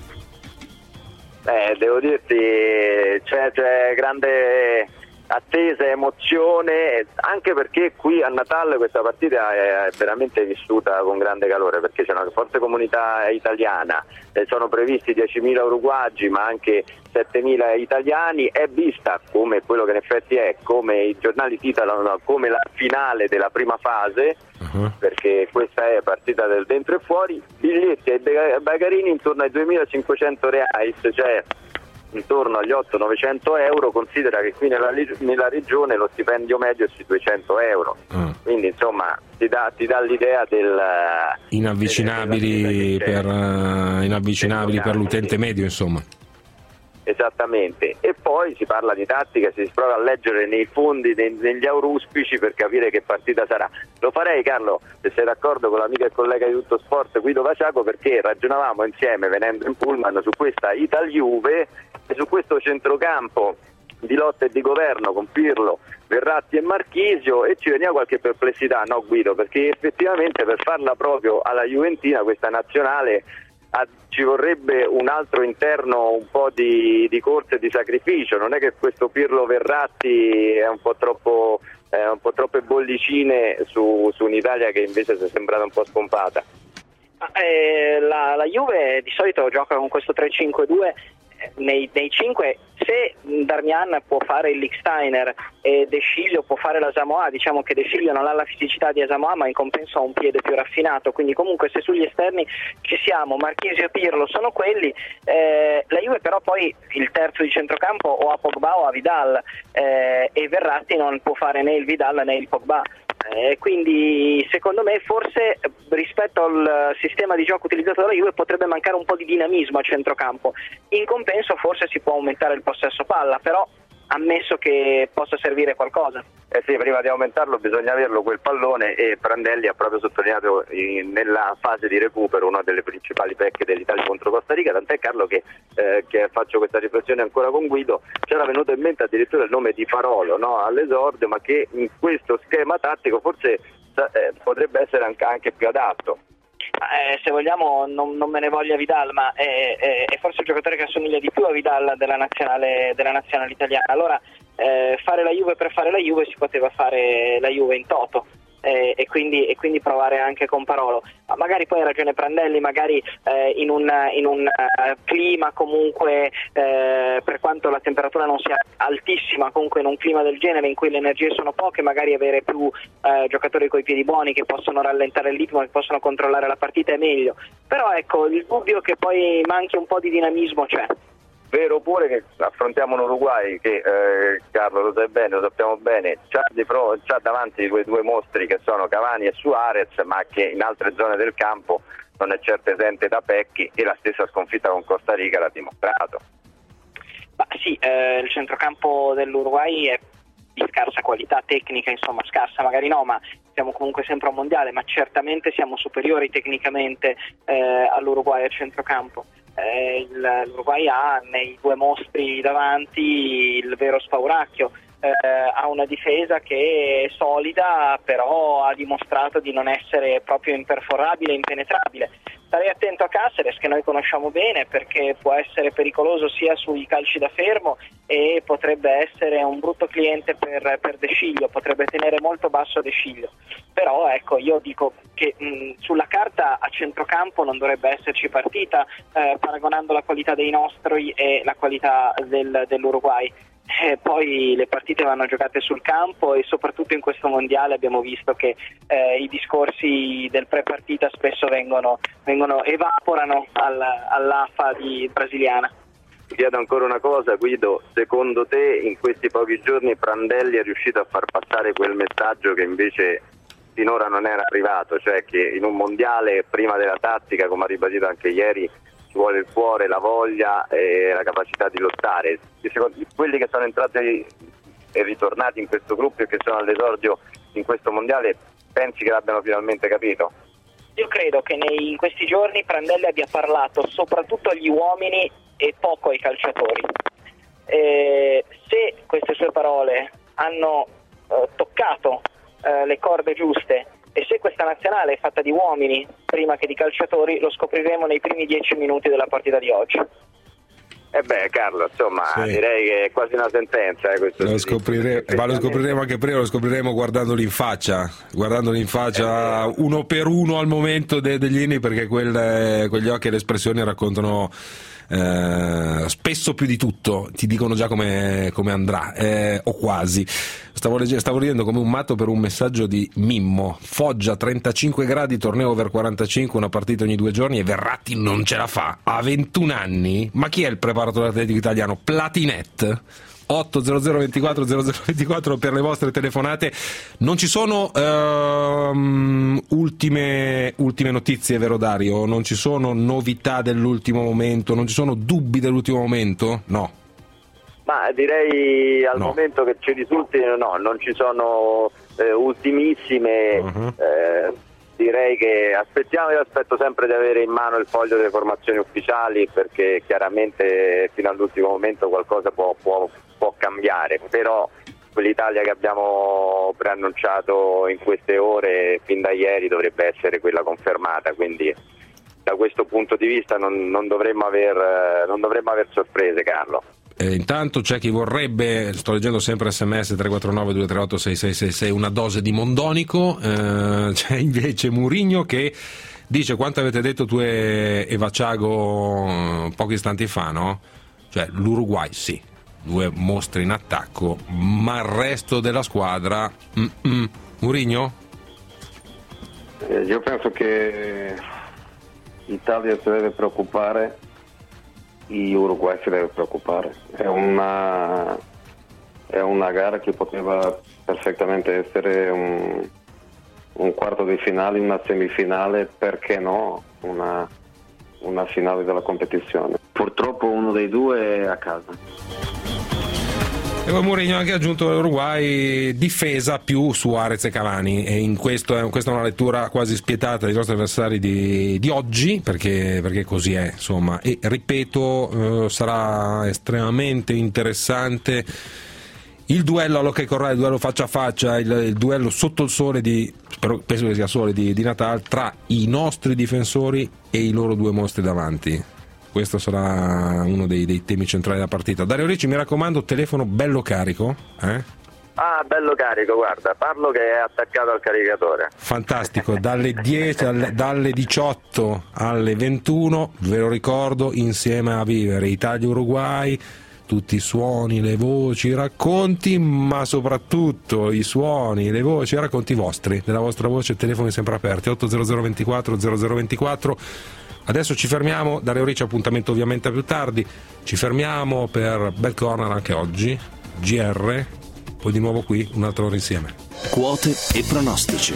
Devo dirti, c'è grande attesa, emozione, anche perché qui a Natale questa partita è veramente vissuta con grande calore, perché c'è una forte comunità italiana, sono previsti 10.000 uruguagi ma anche 7.000 italiani, è vista come quello che in effetti è, come i giornali titolano, come la finale della prima fase, perché questa è partita del dentro e fuori, biglietti ai bagarini intorno ai 2.500 reais, cioè intorno agli 800-900 euro. Considera che qui nella regione lo stipendio medio è sui 200 euro, quindi insomma ti dà l'idea del inavvicinabili per l'utente medio, insomma. Esattamente, e poi si parla di tattica, si prova a leggere nei fondi, negli auruspici per capire che partita sarà. Lo farei, Carlo, se sei d'accordo, con l'amica e collega di Tutto Sport Guido Vaciaco, perché ragionavamo insieme venendo in pullman su questa Ital-Juve e su questo centrocampo di lotta e di governo con Pirlo, Verratti e Marchisio, e ci veniva qualche perplessità, no Guido? Perché effettivamente per farla proprio alla Juventina questa nazionale ci vorrebbe un altro interno, un po' di corsa e di sacrificio. Non è che questo Pirlo Verratti è un po' troppe bollicine su un'Italia che invece si è sembrata un po' spompata. La Juve di solito gioca con questo 3-5-2 nei 5. Se Darmian può fare il Lichtsteiner e De Sciglio può fare la Samoa, diciamo che De Sciglio non ha la fisicità di Asamoah, ma in compenso ha un piede più raffinato, quindi comunque se sugli esterni ci siamo, Marchisio e Pirlo sono quelli, la Juve però poi il terzo di centrocampo o a Pogba o a Vidal, e Verratti non può fare né il Vidal né il Pogba. Quindi secondo me forse rispetto al sistema di gioco utilizzato dalla Juve potrebbe mancare un po' di dinamismo a centrocampo. In compenso forse si può aumentare il possesso palla, però ammesso che possa servire qualcosa. Sì, prima di aumentarlo bisogna averlo quel pallone, e Prandelli ha proprio sottolineato nella fase di recupero una delle principali pecche dell'Italia contro Costa Rica, tant'è, Carlo, che faccio questa riflessione ancora con Guido, c'era venuto in mente addirittura il nome di Farolo, no, all'esordio, ma che in questo schema tattico forse potrebbe essere anche più adatto. Se vogliamo non me ne voglia Vidal, ma è forse il giocatore che assomiglia di più a Vidal della nazionale italiana. Allora fare la Juve per fare la Juve si poteva fare la Juve in toto, e quindi provare anche con Parolo, ma magari poi ha ragione Prandelli, magari in un clima comunque, per quanto la temperatura non sia altissima, comunque in un clima del genere in cui le energie sono poche, magari avere più giocatori coi piedi buoni che possono rallentare il ritmo, che possono controllare la partita è meglio. Però ecco, il dubbio che poi manchi un po' di dinamismo c'è. Vero pure che affrontiamo un Uruguay che, Carlo, lo sai bene, lo sappiamo bene, c'ha davanti quei due mostri che sono Cavani e Suarez, ma che in altre zone del campo non è certo esente da pecchi, e la stessa sconfitta con Costa Rica l'ha dimostrato. Ma sì, il centrocampo dell'Uruguay è di scarsa qualità tecnica, insomma scarsa magari no, ma siamo comunque sempre a un mondiale, ma certamente siamo superiori tecnicamente all'Uruguay al centrocampo. L'Uruguay ha nei due mostri davanti il vero spauracchio, ha una difesa che è solida, però ha dimostrato di non essere proprio imperforabile, impenetrabile. Starei attento a Cáceres, che noi conosciamo bene, perché può essere pericoloso sia sui calci da fermo e potrebbe essere un brutto cliente per De Sciglio, potrebbe tenere molto basso De Sciglio. Però ecco, io dico che sulla carta a centrocampo non dovrebbe esserci partita, paragonando la qualità dei nostri e la qualità dell'Uruguay. Poi le partite vanno giocate sul campo, e soprattutto in questo mondiale abbiamo visto che i discorsi del pre-partita spesso evaporano all'AFA brasiliana. Ti chiedo ancora una cosa, Guido: secondo te in questi pochi giorni Prandelli è riuscito a far passare quel messaggio che invece finora non era arrivato, cioè che in un mondiale prima della tattica, come ha ribadito anche ieri, ci vuole il cuore, la voglia e la capacità di lottare? Quelli che sono entrati e ritornati in questo gruppo e che sono all'esordio in questo mondiale, pensi che l'abbiano finalmente capito? Io credo che in questi giorni Prandelli abbia parlato soprattutto agli uomini e poco ai calciatori. Se queste sue parole hanno toccato le corde giuste, e se questa nazionale è fatta di uomini prima che di calciatori, lo scopriremo nei primi 10 minuti della partita di oggi. Carlo, insomma, sì, direi che è quasi una sentenza. Questo lo scopriremo anche prima, lo scopriremo guardandoli in faccia, uno per uno al momento degli inni, perché quegli occhi e le espressioni raccontano spesso più di tutto, ti dicono già come andrà, o quasi. Stavo ridendo come un matto per un messaggio di Mimmo: Foggia 35 gradi, torneo over 45, una partita ogni 2 giorni, e Verratti non ce la fa, ha 21 anni. Ma chi è il preparatore atletico italiano? Platinet? 800 24 0024 per le vostre telefonate. Non ci sono ultime notizie, vero Dario? Non ci sono novità dell'ultimo momento? Non ci sono dubbi dell'ultimo momento? No. Ma direi al momento che ci risulti non ci sono ultimissime. Direi che io aspetto sempre di avere in mano il foglio delle formazioni ufficiali, perché chiaramente fino all'ultimo momento qualcosa può cambiare, però quell'Italia che abbiamo preannunciato in queste ore fin da ieri dovrebbe essere quella confermata, quindi da questo punto di vista non dovremmo aver sorprese, Carlo. Intanto c'è chi vorrebbe, sto leggendo sempre SMS 349 238 6666, una dose di Mondonico. C'è invece Mourinho che dice: quanto avete detto tu e Vaciago pochi istanti fa, no? Cioè l'Uruguay sì, 2 mostri in attacco, ma il resto della squadra Mourinho? Io penso che l'Italia si deve preoccupare, il Uruguay si deve preoccupare. È una gara che poteva perfettamente essere un quarto di finale, una semifinale, perché no una finale della competizione. Purtroppo uno dei due è a casa. E poi Mourinho ha anche aggiunto l'Uruguay difesa più Suarez e Cavani, e questa è una lettura quasi spietata dei nostri avversari di oggi, perché così è, insomma. E ripeto, sarà estremamente interessante il duello all'Hockey Corral, il duello faccia a faccia, il duello sotto il sole penso che sia sole di Natale, tra i nostri difensori e i loro 2 mostri davanti. Questo sarà uno dei temi centrali della partita. Dario Ricci, mi raccomando, telefono bello carico, bello carico, guarda, parlo che è attaccato al caricatore. Fantastico, dalle 18 alle 21, ve lo ricordo, insieme a vivere Italia-Uruguay, tutti i suoni, le voci, i racconti, ma soprattutto i suoni, le voci, i racconti vostri, della vostra voce, telefoni sempre aperti, 800 24 0024. Adesso ci fermiamo, Dario Ricci, appuntamento ovviamente più tardi, ci fermiamo per Bel Corner anche oggi, GR, poi di nuovo qui un'altra ora insieme. Quote e pronostici.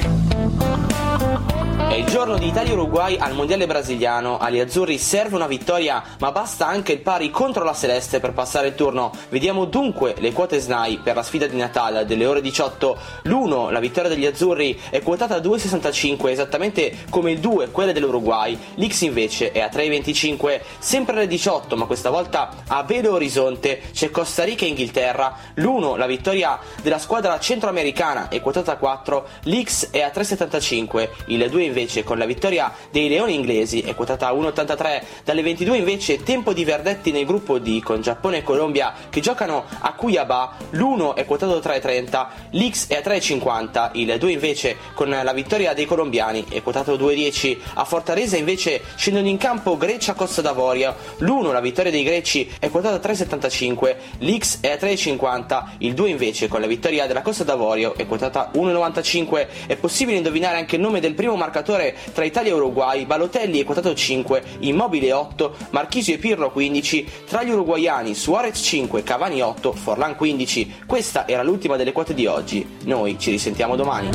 È il giorno di Italia-Uruguay al mondiale brasiliano. Agli azzurri serve una vittoria, ma basta anche il pari contro la celeste per passare il turno. Vediamo dunque le quote SNAI per la sfida di Natale delle ore 18. L'1, la vittoria degli azzurri, è quotata a 2,65, esattamente come il 2, quella dell'Uruguay. L'X invece è a 3,25. Sempre alle 18, ma questa volta a Belo Horizonte, c'è Costa Rica e Inghilterra. L'1, la vittoria della squadra centroamericana, è quotata a 4. L'X è a 3,75. Il 2 invece, invece con la vittoria dei Leoni inglesi, è quotata a 1,83. Dalle 22 invece tempo di Verdetti nel gruppo D con Giappone e Colombia che giocano a Cuiabá, l'1 è quotato 3,30, l'X è a 3,50, il 2 invece con la vittoria dei colombiani è quotato 2,10. A Fortaleza invece scendono in campo Grecia-Costa d'Avorio, l'1 la vittoria dei greci è quotato a 3,75, l'X è a 3,50, il 2 invece con la vittoria della Costa d'Avorio è quotata 1,95. È possibile indovinare anche il nome del primo marcatore tra Italia e Uruguay. Balotelli è quotato 5, Immobile 8, Marchisio e Pirlo 15, tra gli uruguaiani Suarez 5, Cavani 8, Forlan 15. Questa era l'ultima delle quote di oggi, noi ci risentiamo domani.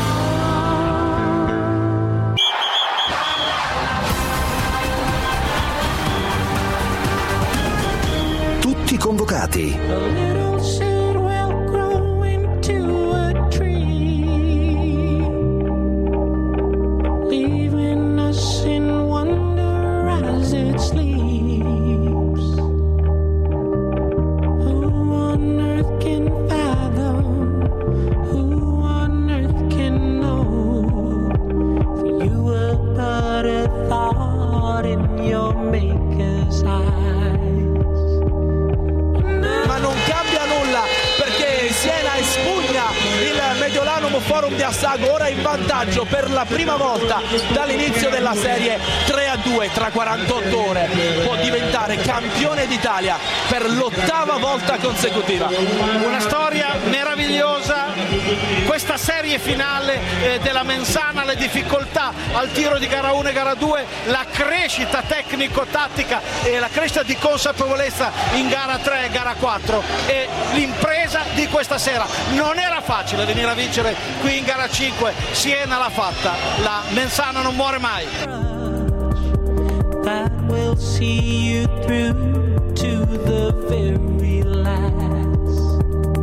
Tutti convocati. Forum di Assago ora in vantaggio per la prima volta dall'inizio della serie 3-2 tra 48 ore, può diventare campione d'Italia per l'8ª volta consecutiva. Una storia meravigliosa, questa serie finale della Mensana, le difficoltà al tiro di gara 1 e gara 2, la crescita tecnico-tattica e la crescita di consapevolezza in gara 3 e gara 4 e l'impresa di questa sera. Non era facile venire a vincere qui in gara 5, Siena l'ha fatta, la Mensana non muore mai. That will see you through to the very last.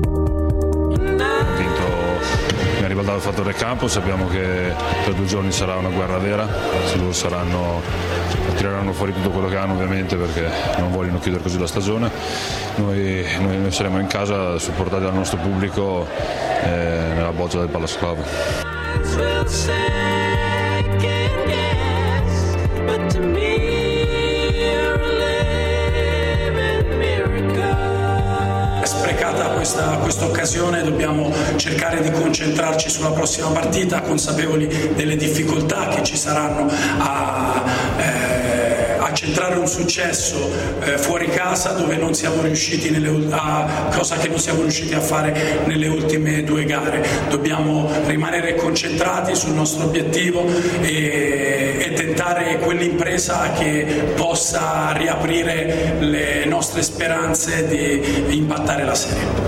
Mi ha ribaltato il fattore campo, sappiamo che per 2 giorni sarà una guerra vera, loro tireranno fuori tutto quello che hanno ovviamente perché non vogliono chiudere così la stagione. Noi saremo in casa supportati dal nostro pubblico nella boccia del Pallasclavo. Sprecata questa occasione, dobbiamo cercare di concentrarci sulla prossima partita, consapevoli delle difficoltà che ci saranno a centrare un successo fuori casa, dove non siamo riusciti cosa che non siamo riusciti a fare nelle ultime 2 gare. Dobbiamo rimanere concentrati sul nostro obiettivo e tentare quell'impresa che possa riaprire le nostre speranze di impattare la serie.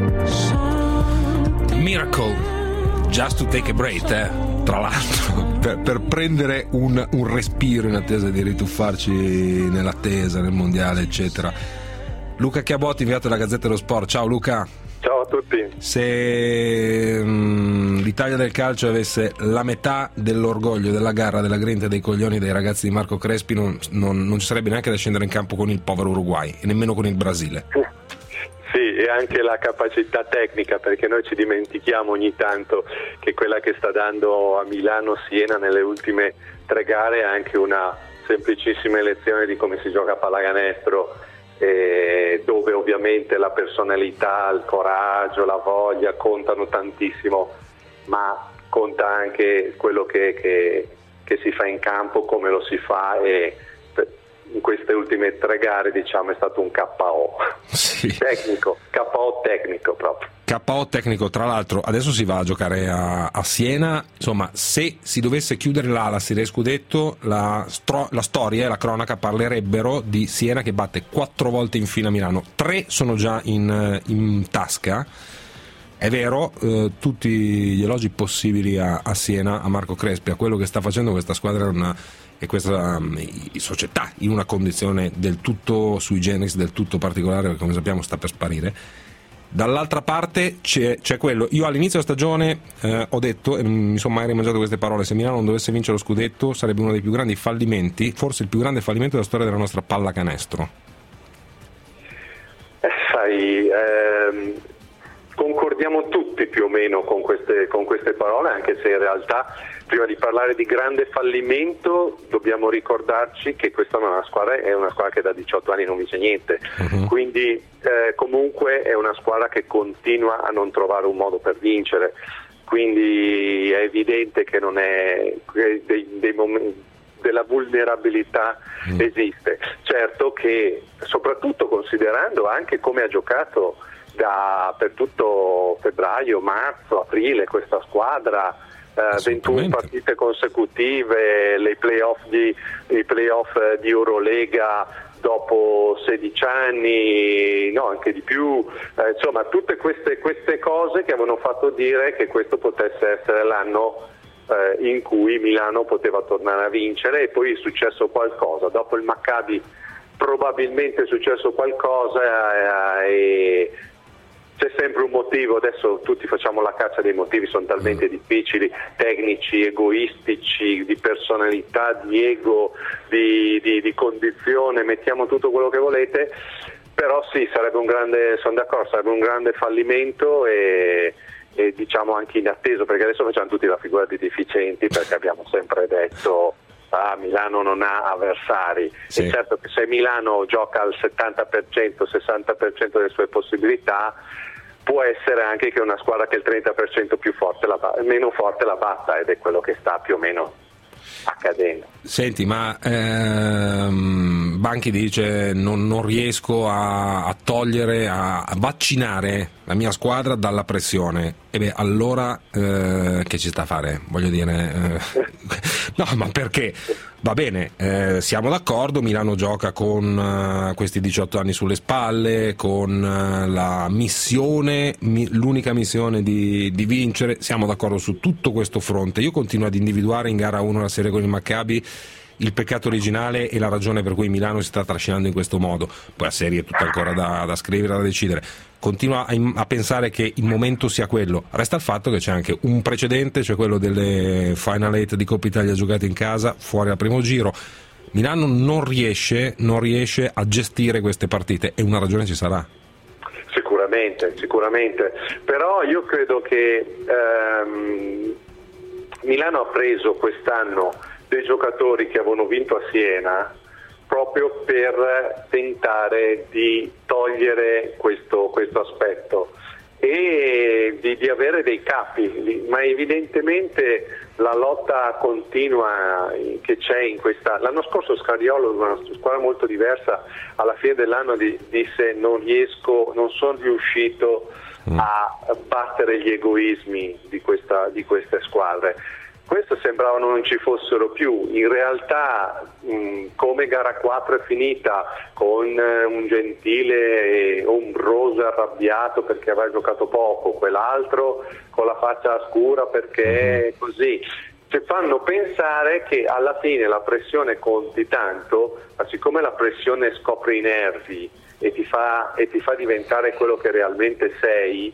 Miracle, just to take a break, tra l'altro, per prendere un respiro in attesa di rituffarci nell'attesa, nel mondiale, eccetera. Luca Chiabotti, inviato dalla Gazzetta dello Sport. Ciao Luca. Ciao a tutti. Se l'Italia del calcio avesse la metà dell'orgoglio, della garra, della grinta e dei coglioni dei ragazzi di Marco Crespi, non ci sarebbe neanche da scendere in campo con il povero Uruguay e nemmeno con il Brasile. Sì, e anche la capacità tecnica, perché noi ci dimentichiamo ogni tanto che quella che sta dando a Milano Siena nelle ultime 3 gare è anche una semplicissima lezione di come si gioca a pallacanestro, dove ovviamente la personalità, il coraggio, la voglia contano tantissimo, ma conta anche quello che si fa in campo, come lo si fa, e in queste ultime 3 gare diciamo è stato un KO tecnico, KO tecnico proprio. KO tecnico, tra l'altro adesso si va a giocare a Siena, insomma se si dovesse chiudere la serie scudetto la storia e la cronaca parlerebbero di Siena che batte 4 volte in fila a Milano, 3 sono già in tasca. È vero, tutti gli elogi possibili a Siena, a Marco Crespi, a quello che sta facendo questa squadra e questa società in una condizione del tutto sui generis, del tutto particolare, che come sappiamo sta per sparire. Dall'altra parte c'è quello, io all'inizio della stagione ho detto, e mi sono mai rimangiato queste parole, se Milano non dovesse vincere lo scudetto sarebbe uno dei più grandi fallimenti, forse il più grande fallimento della storia della nostra pallacanestro. Concordiamo tutti più o meno con queste parole, anche se in realtà prima di parlare di grande fallimento dobbiamo ricordarci che questa è una squadra che da 18 anni non vince niente, quindi comunque è una squadra che continua a non trovare un modo per vincere, quindi è evidente che non è dei momenti della vulnerabilità esiste. Certo che, soprattutto considerando anche come ha giocato per tutto febbraio, marzo, aprile questa squadra, 21 partite consecutive, i playoff di Eurolega dopo 16 anni, no, anche di più, insomma tutte queste cose che avevano fatto dire che questo potesse essere l'anno in cui Milano poteva tornare a vincere, e poi è successo qualcosa. Dopo il Maccabi probabilmente è successo qualcosa e c'è sempre un motivo. Adesso tutti facciamo la caccia dei motivi, sono talmente difficili, tecnici, egoistici, di personalità, di ego, di condizione, mettiamo tutto quello che volete, però sì, sono d'accordo, sarebbe un grande fallimento e diciamo anche inatteso, perché adesso facciamo tutti la figura di deficienti, perché abbiamo sempre detto Milano non ha avversari, sì. E certo che se Milano gioca al 70%, 60% delle sue possibilità, può essere anche che una squadra che il 30% più forte meno forte la batta, ed è quello che sta più o meno accadendo. Senti, ma Banchi dice non riesco a togliere, a vaccinare la mia squadra dalla pressione. E beh, allora che ci sta a fare? Voglio dire, no, ma perché? Va bene, siamo d'accordo, Milano gioca con questi 18 anni sulle spalle, con la missione, l'unica missione di vincere, siamo d'accordo su tutto questo fronte. Io continuo ad individuare in gara 1 la serie con il Maccabi il peccato originale e la ragione per cui Milano si sta trascinando in questo modo. Poi la serie è tutta ancora da scrivere, da decidere. Continua a pensare che il momento sia quello. Resta il fatto che c'è anche un precedente, cioè quello delle Final 8 di Coppa Italia giocate in casa, fuori al primo giro. Milano non riesce a gestire queste partite, e una ragione ci sarà. Sicuramente, però io credo che Milano ha preso quest'anno dei giocatori che avevano vinto a Siena proprio per tentare di togliere questo aspetto e di avere dei capi, ma evidentemente la lotta continua che c'è in questa. L'anno scorso Scariolo, una squadra molto diversa, alla fine dell'anno disse non sono riuscito a battere gli egoismi di queste squadre. Questo sembrava non ci fossero più, in realtà come gara 4 è finita con un Gentile ombroso e arrabbiato perché aveva giocato poco, quell'altro con la faccia scura perché così, ci fanno pensare che alla fine la pressione conti tanto, ma siccome la pressione scopre i nervi e ti fa diventare quello che realmente sei,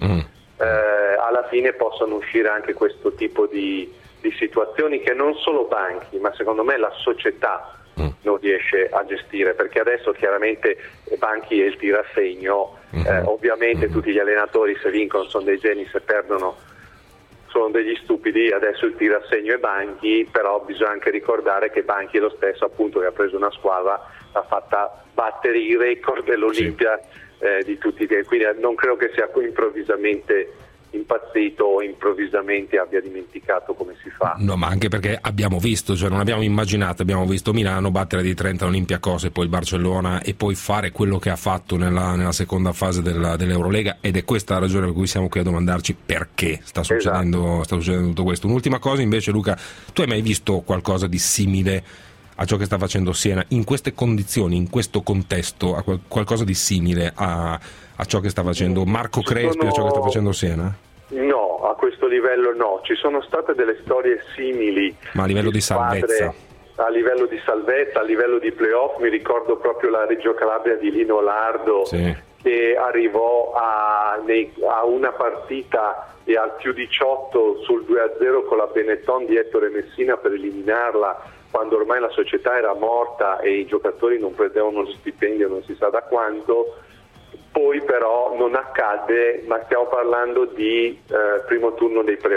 alla fine possono uscire anche questo tipo di situazioni che non solo Banchi, ma secondo me la società non riesce a gestire, perché adesso chiaramente Banchi è il tirassegno, ovviamente tutti gli allenatori se vincono sono dei geni, se perdono sono degli stupidi, adesso il tirassegno è Banchi, però bisogna anche ricordare che Banchi è lo stesso appunto che ha preso una squadra, ha fatta battere i record dell'Olimpia di tutti, quindi non credo che sia improvvisamente impazzito o improvvisamente abbia dimenticato come si fa. No, ma anche perché abbiamo visto, cioè non abbiamo immaginato, abbiamo visto Milano battere di 30 l'Olympiacos e poi il Barcellona e poi fare quello che ha fatto nella seconda fase dell'Eurolega, ed è questa la ragione per cui siamo qui a domandarci perché sta succedendo tutto questo. Un'ultima cosa invece, Luca, tu hai mai visto qualcosa di simile a ciò che sta facendo Siena in queste condizioni, in questo contesto, qualcosa di simile a ciò che sta facendo Marco Crespi, a ciò che sta facendo Siena? No, a questo livello no, ci sono state delle storie simili. Ma a livello di salvezza? A livello di salvezza, a livello di playoff, mi ricordo proprio la Reggio Calabria di Lino Lardo, che arrivò a una partita e al più 18 sul 2-0 con la Benetton di Ettore Messina per eliminarla, quando ormai la società era morta e i giocatori non prendevano lo stipendio non si sa da quando. Poi però non accadde, ma stiamo parlando di primo turno dei playoff.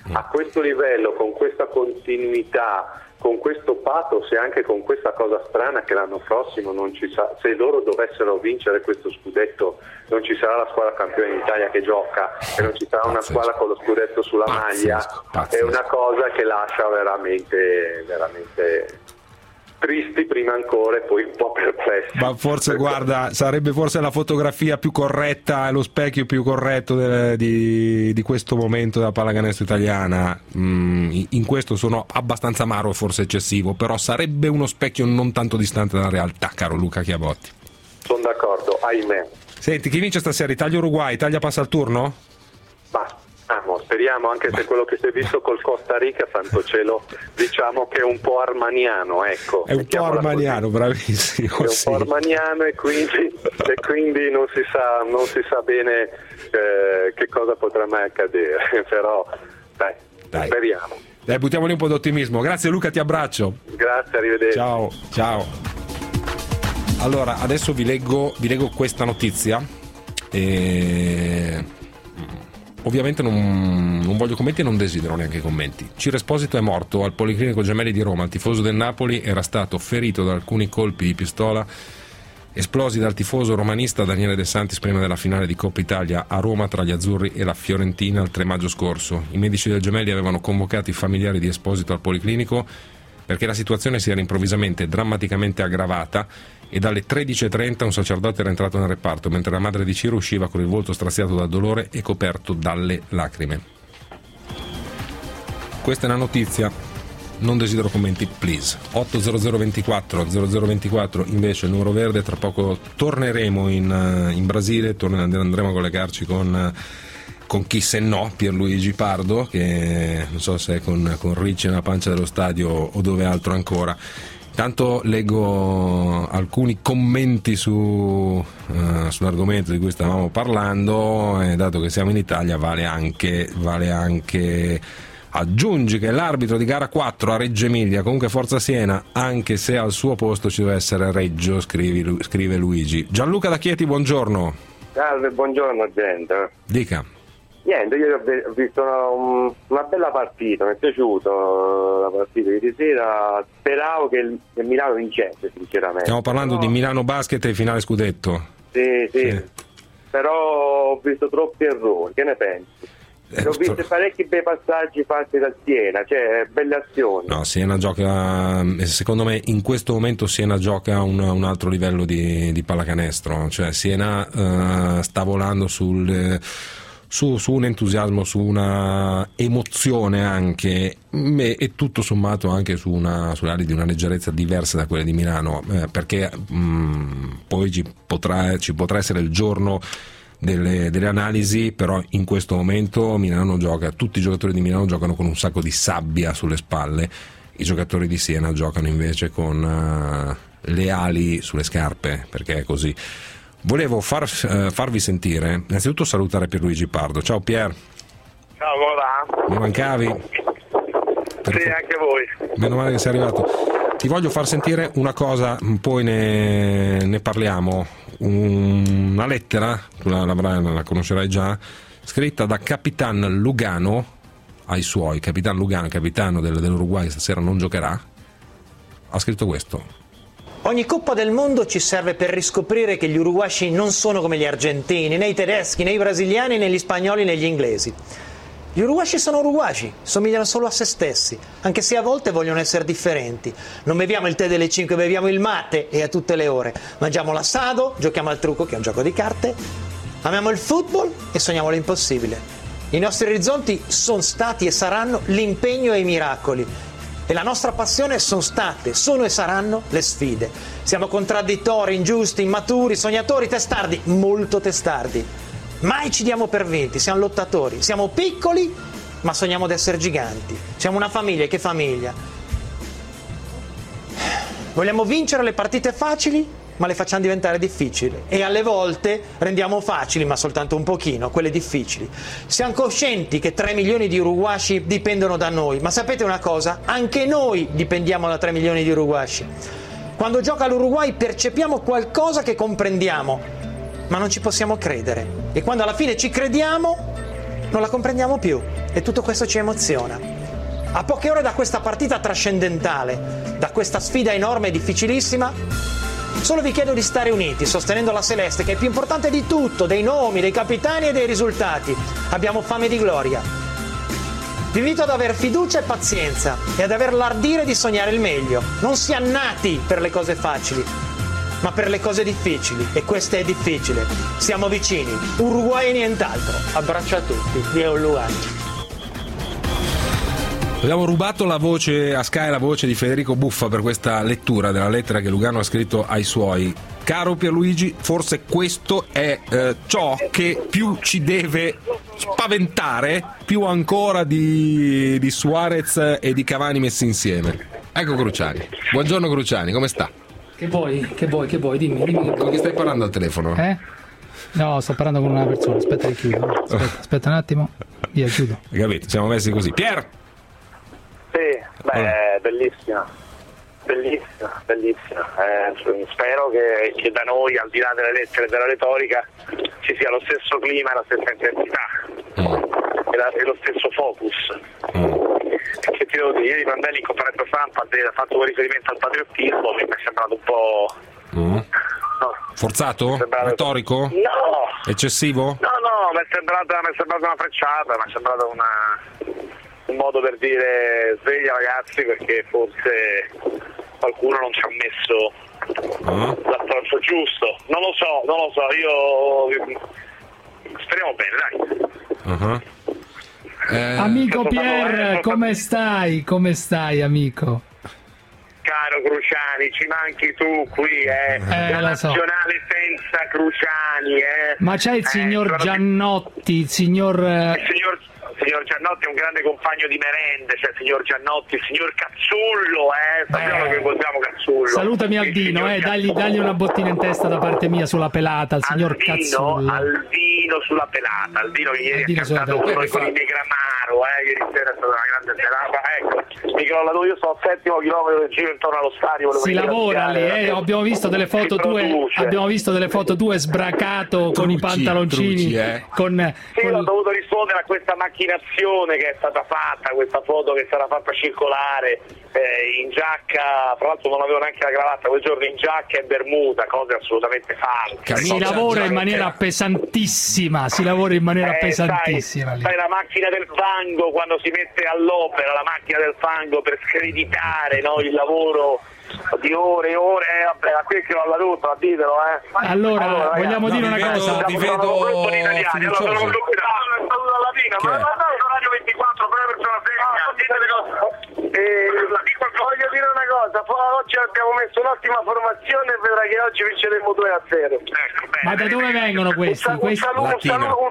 a questo livello, con questa continuità, con questo pathos e anche con questa cosa strana che l'anno prossimo non ci sa, se loro dovessero vincere questo scudetto non ci sarà la squadra campione d'Italia che gioca e non ci sarà una squadra con lo scudetto sulla maglia, è una cosa che lascia veramente tristi prima ancora e poi un po' perplessi. Ma forse, guarda, sarebbe forse la fotografia più corretta, lo specchio più corretto di questo momento della pallacanestro italiana. In questo sono abbastanza amaro e forse eccessivo, però sarebbe uno specchio non tanto distante dalla realtà, caro Luca Chiabotti. Sono d'accordo, ahimè. Senti, chi vince stasera? Italia-Uruguay? Italia passa al turno? Speriamo, anche se quello che si è visto col Costa Rica, santo cielo, diciamo che è un po' armaniano, ecco. È un po' armaniano, bravissimo. È un po' armaniano e quindi non si sa bene che cosa potrà mai accadere, però dai. Speriamo. Dai, buttiamoli un po' d'ottimismo. Grazie Luca, ti abbraccio. Grazie, arrivederci. Ciao. Allora, adesso vi leggo questa notizia. Ovviamente non voglio commenti e non desidero neanche commenti. Ciro Esposito è morto al Policlinico Gemelli di Roma. Il tifoso del Napoli era stato ferito da alcuni colpi di pistola esplosi dal tifoso romanista Daniele De Santis prima della finale di Coppa Italia a Roma tra gli azzurri e la Fiorentina il 3 maggio scorso. I medici del Gemelli avevano convocato i familiari di Esposito al Policlinico perché la situazione si era improvvisamente drammaticamente aggravata e dalle 13.30 un sacerdote era entrato nel reparto mentre la madre di Ciro usciva con il volto straziato dal dolore e coperto dalle lacrime. Questa è una notizia, non desidero commenti, please. 80024 0024 invece il numero verde. Tra poco torneremo in Brasile, andremo a collegarci con chi se no, Pierluigi Pardo, che non so se è con Ricci nella pancia dello stadio o dove altro ancora. Tanto leggo alcuni commenti sull'argomento di cui stavamo parlando, e dato che siamo in Italia vale anche aggiungi che l'arbitro di gara 4 a Reggio Emilia, comunque Forza Siena, anche se al suo posto ci deve essere Reggio, scrive Luigi. Gianluca da Chieti, buongiorno. Salve, buongiorno gente. Dica. Niente, io ho visto una bella partita, mi è piaciuto la partita di sera, speravo che il Milano vincesse sinceramente. Stiamo parlando di Milano Basket e finale scudetto. Sì. Però ho visto troppi errori, che ne pensi? Ho visto parecchi bei passaggi fatti da Siena, cioè belle azioni. No, Siena gioca, secondo me in questo momento Siena gioca un altro livello di pallacanestro, cioè Siena sta volando su un entusiasmo, su una emozione anche, e tutto sommato anche sulle ali di una leggerezza diversa da quelle di Milano, perché poi ci potrà essere il giorno delle analisi, però in questo momento tutti i giocatori di Milano giocano con un sacco di sabbia sulle spalle, i giocatori di Siena giocano invece con le ali sulle scarpe, perché è così. Volevo farvi sentire, innanzitutto salutare Pierluigi Pardo. Ciao Pier. Ciao, come va? Mi mancavi? Sì, anche voi. Meno male che sei arrivato. Ti voglio far sentire una cosa, poi ne parliamo. Una lettera, tu la conoscerai già, scritta da Capitan Lugano ai suoi. Capitan Lugano, capitano dell'Uruguay, stasera non giocherà. Ha scritto questo. Ogni Coppa del Mondo ci serve per riscoprire che gli uruguaysi non sono come gli argentini, né i tedeschi, né i brasiliani, né gli spagnoli, né gli inglesi. Gli uruguaysi sono uruguaysi, somigliano solo a se stessi, anche se a volte vogliono essere differenti. Non beviamo il tè delle 5, beviamo il mate e a tutte le ore. Mangiamo l'assado, giochiamo al trucco, che è un gioco di carte. Amiamo il football e sogniamo l'impossibile. I nostri orizzonti sono stati e saranno l'impegno e i miracoli. E la nostra passione sono e saranno le sfide. Siamo contraddittori, ingiusti, immaturi, sognatori, testardi, molto testardi. Mai ci diamo per vinti, siamo lottatori. Siamo piccoli, ma sogniamo di essere giganti. Siamo una famiglia, che famiglia? Vogliamo vincere le partite facili, ma le facciamo diventare difficili. E alle volte rendiamo facili, ma soltanto un pochino, quelle difficili. Siamo coscienti che 3 milioni di uruguaysi dipendono da noi, ma sapete una cosa? Anche noi dipendiamo da 3 milioni di uruguaysi. Quando gioca l'Uruguay percepiamo qualcosa che comprendiamo, ma non ci possiamo credere. E quando alla fine ci crediamo, Non la comprendiamo più e tutto questo ci emoziona. A poche ore da questa partita trascendentale, da questa sfida enorme e difficilissima, solo vi chiedo di stare uniti, sostenendo la Celeste, che è più importante di tutto, dei nomi, dei capitani e dei risultati. Abbiamo fame di gloria. Vi invito ad aver fiducia e pazienza e ad aver l'ardire di sognare il meglio. Non si è nati per le cose facili, ma per le cose difficili, e questa è difficile. Siamo vicini, Uruguay e nient'altro. Abbraccio a tutti, Diego Lugano. Abbiamo rubato la voce a Sky, la voce di Federico Buffa per questa lettura della lettera che Lugano ha scritto ai suoi. Caro Pierluigi, forse questo è ciò che più ci deve spaventare, più ancora di Suarez e di Cavani messi insieme. Ecco Cruciani. Buongiorno Cruciani, come sta? Che vuoi? Dimmi. Con chi stai parlando al telefono? No, sto parlando con una persona, aspetta che chiudo. Aspetta un attimo, via, chiudo. Hai capito, siamo messi così. Pier! Sì, bellissima. Spero che da noi, al di là delle lettere e della retorica, ci sia lo stesso clima e la stessa intensità e lo stesso focus. Che ti devo dire, ieri Mandelli in conferenza stampa ha fatto un riferimento al patriottismo, mi è sembrato un po'... Forzato? Retorico? No! Eccessivo? No, mi è sembrata una frecciata, mi è sembrato un modo per dire sveglia ragazzi, perché forse qualcuno non ci ha messo l'approccio giusto. Non lo so, io speriamo bene, dai. Amico Pier, come stai amico? Caro Cruciani, ci manchi tu qui, la nazionale senza Cruciani, Ma c'è il signor Giannotti, il signor Giannotti è un grande compagno di merende, c'è il signor Giannotti, il signor Cazzullo, sappiamo che votiamo Cazzullo. Salutami Aldino, dagli una bottina in testa da parte mia sulla pelata, al signor Cazzullo. Aldino sulla pelata, Aldino che ieri è stato con i Negramaro, ieri sera è stata una grande serata, ecco, mi crolla, io sto al 7° chilometro del giro intorno allo stadio. Si lavora lì, abbiamo visto delle foto tue sbracato con i pantaloncini, ho dovuto rispondere a questa macchinazione che è stata fatta, questa foto che è stata fatta circolare in giacca, tra l'altro non avevo neanche la cravatta quel giorno, in giacca e bermuda, cose assolutamente false. Si lavora in maniera pesantissima, Sai la macchina del fango, quando si mette all'opera la macchina del fango per screditare il lavoro di ore e ore, vabbè, qui che non l'ha tutto, ditelo, Allora, vogliamo dire una cosa? Ti vedo fiducioso. Radio 24, per una persona voglio dire una cosa, oggi abbiamo messo un'ottima formazione e vedrai che oggi vinceremo 2-0. Ma da dove vengono questi? Un saluto a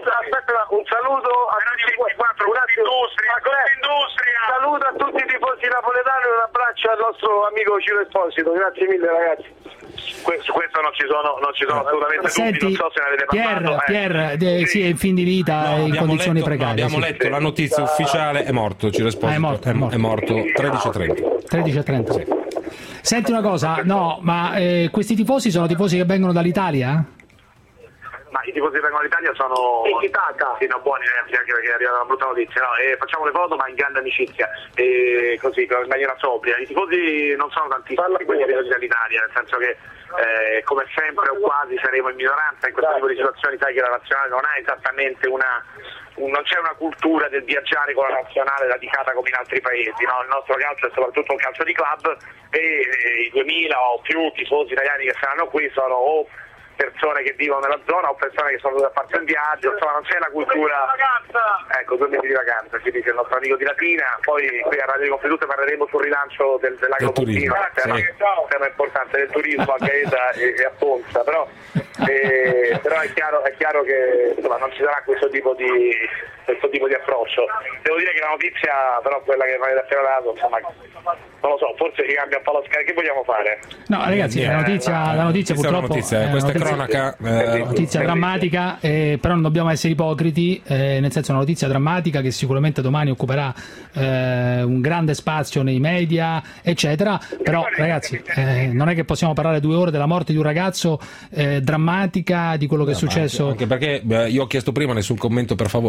Radio 24, Industria. Saluto a tutti i tifosi napoletani e un abbraccio al nostro amico Ciro Esposito, grazie mille ragazzi. Questo non ci sono assolutamente dubbi, non so se ne avete parlato. Pier, sì, è in fin di vita e in condizioni precarie. Abbiamo letto la notizia ufficiale, è morto Ciro Esposito. È morto 13:30. Sì. Senti una cosa, ma questi tifosi sono tifosi che vengono dall'Italia? Ma i tifosi che vengono dall'Italia sono buoni ragazzi, anche perché è arrivata una brutta notizia, facciamo le foto ma in grande amicizia, così in maniera sobria. I tifosi non sono tantissimi quelli che vengono dall'Italia, nel senso che come sempre o quasi saremo in minoranza in questo tipo di situazioni. Sai che la nazionale non ha esattamente non c'è una cultura del viaggiare con la nazionale radicata come in altri paesi, il nostro calcio è soprattutto un calcio di club e i 2000 o più tifosi italiani che saranno qui sono o persone che vivono nella zona o persone che sono dovute a farsi un viaggio, insomma non c'è la cultura. Ecco, 2 mesi di vacanza, ci dice il nostro amico di Latina. Poi qui a Radio Confedute parleremo sul rilancio dell'agroturismo, tema importante del turismo a Gaeta e a Ponza, però è chiaro che insomma non ci sarà questo tipo di approccio. Devo dire che la notizia, però quella che mi avete appena dato, insomma, non lo so, forse si cambia un po' lo Sky, che vogliamo fare? No ragazzi, la notizia purtroppo questa cronaca notizia drammatica, però non dobbiamo essere ipocriti, nel senso è una notizia drammatica che sicuramente domani occuperà un grande spazio nei media eccetera, però ragazzi non è che possiamo parlare 2 ore della morte di un ragazzo, drammatica, di quello che è successo, anche perché io ho chiesto prima nessun commento per favore,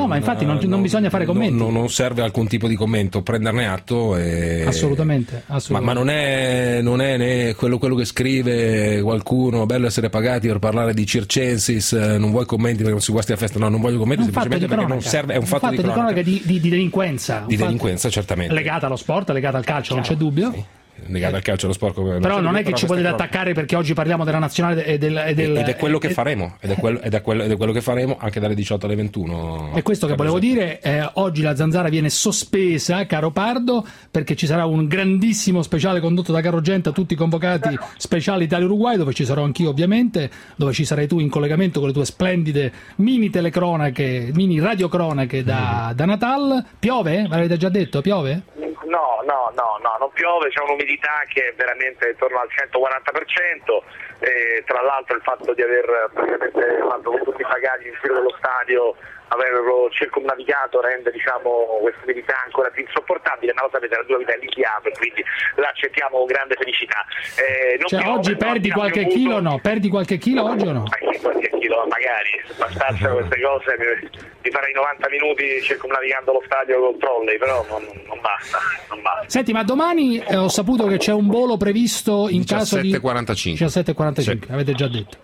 ma infatti non bisogna fare commenti. Non serve alcun tipo di commento, prenderne atto Assolutamente. Ma non è né quello che scrive qualcuno, bello essere pagati per parlare di Circensis, non vuoi commenti perché non si guasti la festa, no, non voglio commenti semplicemente perché non serve, è un fatto di cronaca. Di delinquenza. Di delinquenza, certamente. Legata allo sport, legata al calcio, non c'è dubbio. Sì. Legata al calcio e allo sport, però non è che ci potete attaccare perché oggi parliamo della nazionale ed è quello che faremo ed è quello che faremo anche dalle 18 alle 21. È questo che volevo dire. Oggi la Zanzara viene sospesa, caro Pardo, perché ci sarà un grandissimo speciale condotto da Caro Genta, tutti convocati, speciale Italia-Uruguay, dove ci sarò anch'io ovviamente, dove ci sarai tu in collegamento con le tue splendide mini telecronache, mini radiocronache da Natal. Piove? L'avete già detto? Piove? No, non piove, c'è un'umidità che è veramente intorno al 140%, tra l'altro il fatto di aver praticamente fatto con tutti i bagagli in giro dello stadio, averlo circumnavigato rende questa umidità ancora più insopportabile, ma lo sapete, la dura vita è l'impianto, quindi l'accettiamo con grande felicità. Oggi perdi qualche chilo o no? Perdi qualche chilo oggi o no? Qualche chilo magari, bastassero queste cose, mi farei 90 minuti circumnavigando lo stadio con trolley, però non basta. Senti, ma domani ho saputo che c'è un volo previsto in caso di 17:45. Sì. Avete già detto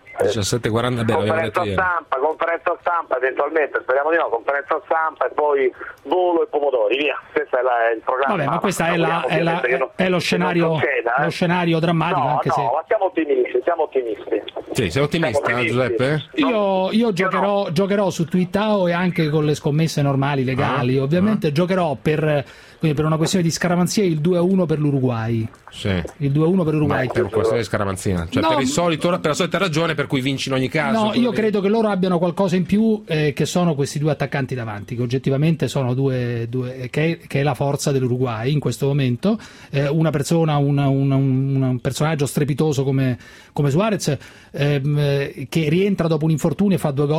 17:40. Conferenza stampa eventualmente, speriamo di no, conferenza stampa e poi volo e pomodori, via. Questo è il programma. Vabbè, ma questo è lo scenario drammatico. No, anche se... ma siamo ottimisti. Sì, sei ottimista, Giuseppe? Io giocherò su Twittao e anche con le scommesse normali, legali, ovviamente giocherò per una questione di scaramanzia il 2-1 per l'Uruguay. Sì. Il 2-1 per l'Uruguay. Per questione di scaramanzia, per la solita ragione per cui vinci in ogni caso. No, io credo che loro abbiano qualcosa in più, che sono questi due attaccanti davanti, che oggettivamente sono due che è la forza dell'Uruguay in questo momento. Una persona, un personaggio strepitoso come Suarez, che rientra dopo un infortunio e fa due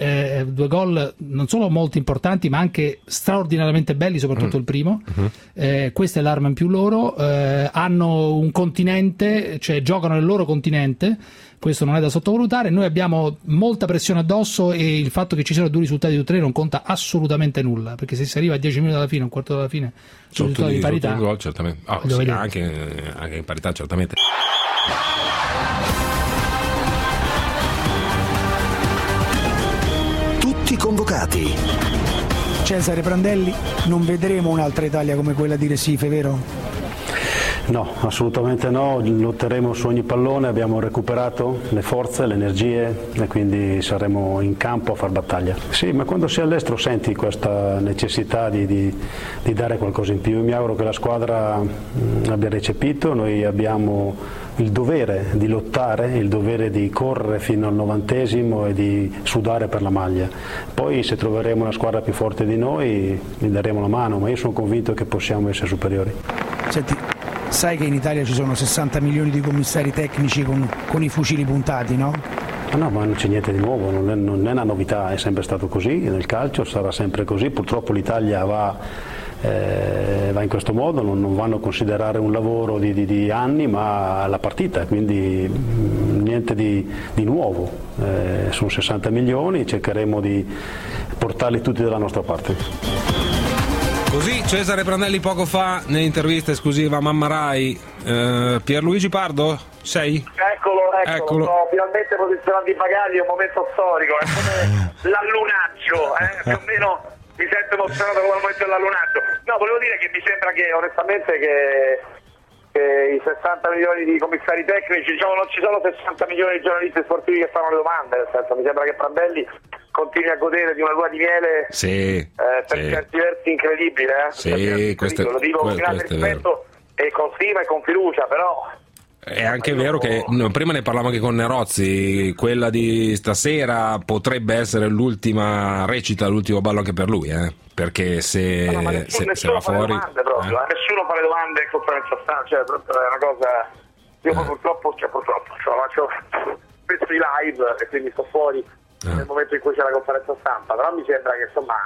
gol non solo molto importanti ma anche straordinariamente belli, soprattutto il primo. Questa è l'arma in più loro. Hanno un continente, cioè giocano nel loro continente, questo non è da sottovalutare. Noi abbiamo molta pressione addosso e il fatto che ci siano due risultati tutti e tre non conta assolutamente nulla, perché se si arriva a 10 minuti alla fine, un quarto dalla fine, risultato di parità, un gol, certamente. Anche in parità, certamente. Tutti convocati. Cesare Prandelli, non vedremo un'altra Italia come quella di Recife, vero? No, assolutamente no, lotteremo su ogni pallone, abbiamo recuperato le forze, le energie e quindi saremo in campo a far battaglia. Sì, ma quando sei all'estero senti questa necessità di dare qualcosa in più. Mi auguro che la squadra abbia recepito, noi abbiamo il dovere di lottare, il dovere di correre fino al 90° e di sudare per la maglia. Poi se troveremo una squadra più forte di noi gli daremo la mano, ma io sono convinto che possiamo essere superiori. Senti, sai che in Italia ci sono 60 milioni di commissari tecnici con i fucili puntati, no? No, ma non c'è niente di nuovo, non è una novità, è sempre stato così, nel calcio sarà sempre così, purtroppo l'Italia va in questo modo, non vanno a considerare un lavoro di anni ma la partita, quindi niente di nuovo, sono 60 milioni, cercheremo di portarli tutti dalla nostra parte. Così Cesare Prandelli poco fa nell'intervista esclusiva a Mamma Rai. Pierluigi Pardo, sei? Eccolo. Sto finalmente posizionando i bagagli, è un momento storico, è come l'allunaggio, più o meno mi sento emozionato come il momento dell'allunaggio. No, volevo dire che mi sembra che onestamente che i 60 milioni di commissari tecnici, non ci sono 60 milioni di giornalisti sportivi che fanno le domande, nel senso mi sembra che Prandelli continui a godere di una lua di miele per certi versi incredibile. Lo dico con grande rispetto e con stima e con fiducia, però è anche vero che prima ne parlavamo anche con Nerozzi, quella di stasera potrebbe essere l'ultima recita, l'ultimo ballo anche per lui, perché se va fuori nessuno fa le domande in conferenza stampa, cioè è una cosa, io purtroppo faccio spesso i live e quindi sto fuori nel momento in cui c'è la conferenza stampa, però mi sembra che insomma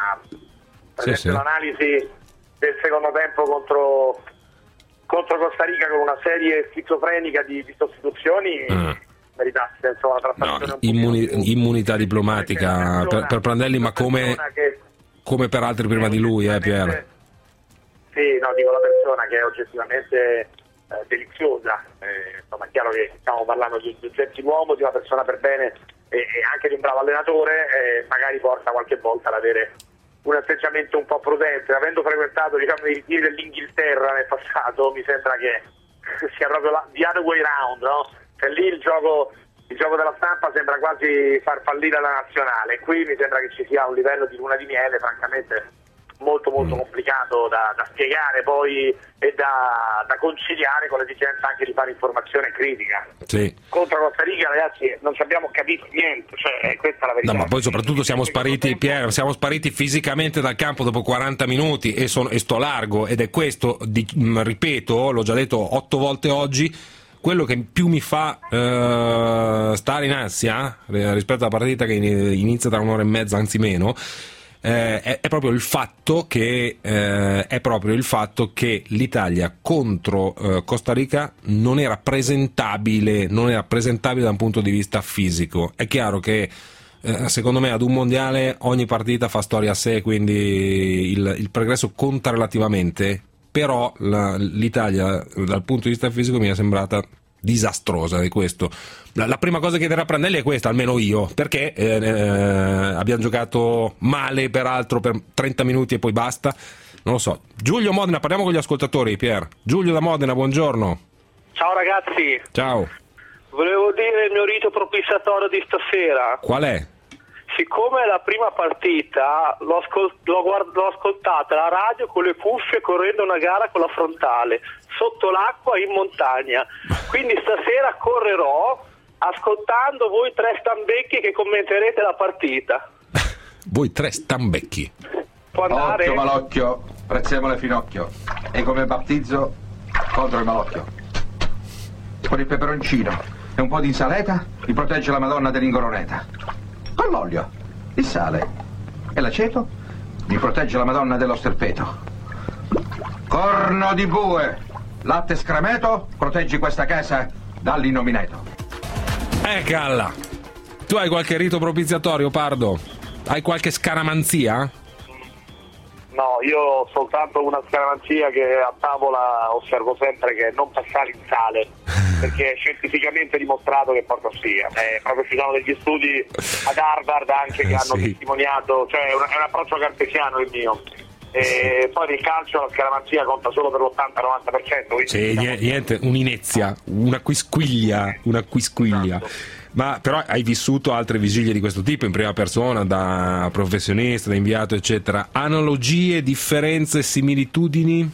l'analisi del secondo tempo contro Costa Rica con una serie schizofrenica di sostituzioni meritasse insomma una trattazione immunità diplomatica per Prandelli, ma come come per altri prima di lui, Pier. Sì, no, dico la persona che è oggettivamente deliziosa, insomma è chiaro che stiamo parlando di un gentiluomo, di una persona per bene e anche di un bravo allenatore, magari porta qualche volta ad avere un atteggiamento un po' prudente. Avendo frequentato, diciamo, i tiri dell'Inghilterra nel passato, mi sembra che sia proprio the other way round, no? Cioè lì il gioco della stampa sembra quasi far fallire la nazionale, qui mi sembra che ci sia un livello di luna di miele francamente molto complicato da spiegare poi e da conciliare con l'esigenza anche di fare informazione critica. Sì. Contro Costa Rica, ragazzi, non ci abbiamo capito niente, cioè questa è la verità. No, ma poi soprattutto siamo spariti, Pier, siamo spariti fisicamente dal campo dopo 40 minuti e sto largo, ed è questo, ripeto, l'ho già detto 8 volte oggi, quello che più mi fa stare in ansia rispetto alla partita che inizia tra un'ora e mezza, anzi meno, è proprio il fatto che l'Italia contro Costa Rica non era presentabile da un punto di vista fisico. È chiaro che secondo me ad un mondiale ogni partita fa storia a sé, quindi il progresso conta relativamente, però l'Italia dal punto di vista fisico mi è sembrata disastrosa di questo. La prima cosa che chiederà Prandelli è questa, almeno io, perché abbiamo giocato male peraltro per 30 minuti e poi basta, non lo so. Giulio Modena, parliamo con gli ascoltatori, Pier. Giulio da Modena, buongiorno. Ciao ragazzi. Ciao. Volevo dire il mio rito propiziotorio di stasera. Qual è? Siccome la prima partita l'ho ascoltata alla radio con le cuffie correndo una gara con la frontale, sotto l'acqua in montagna, quindi stasera correrò ascoltando voi 3 stambecchi che commenterete la partita. Voi 3 stambecchi. Può andare? Occhio Malocchio, prezzemolo e finocchio, e come battizzo contro il Malocchio con il peperoncino e un po' di insalata mi protegge la Madonna dell'Ingoroneta. Con l'olio, il sale e l'aceto mi protegge la Madonna dello Sterpeto. Corno di bue, latte scremeto, proteggi questa casa dall'innomineto. Calla, tu hai qualche rito propiziatorio, Pardo? Hai qualche scaramanzia? No, io ho soltanto una scaramanzia che a tavola osservo sempre, che non passare il sale, perché è scientificamente dimostrato che porta sfiga. Proprio ci sono degli studi ad Harvard anche che hanno testimoniato, cioè è un approccio cartesiano il mio. E poi nel calcio la scaramanzia conta solo per l'80-90%. Sì, niente, un'inezia, una quisquiglia. Esatto. Ma però hai vissuto altre vigilie di questo tipo in prima persona, da professionista, da inviato, eccetera. Analogie, differenze, similitudini?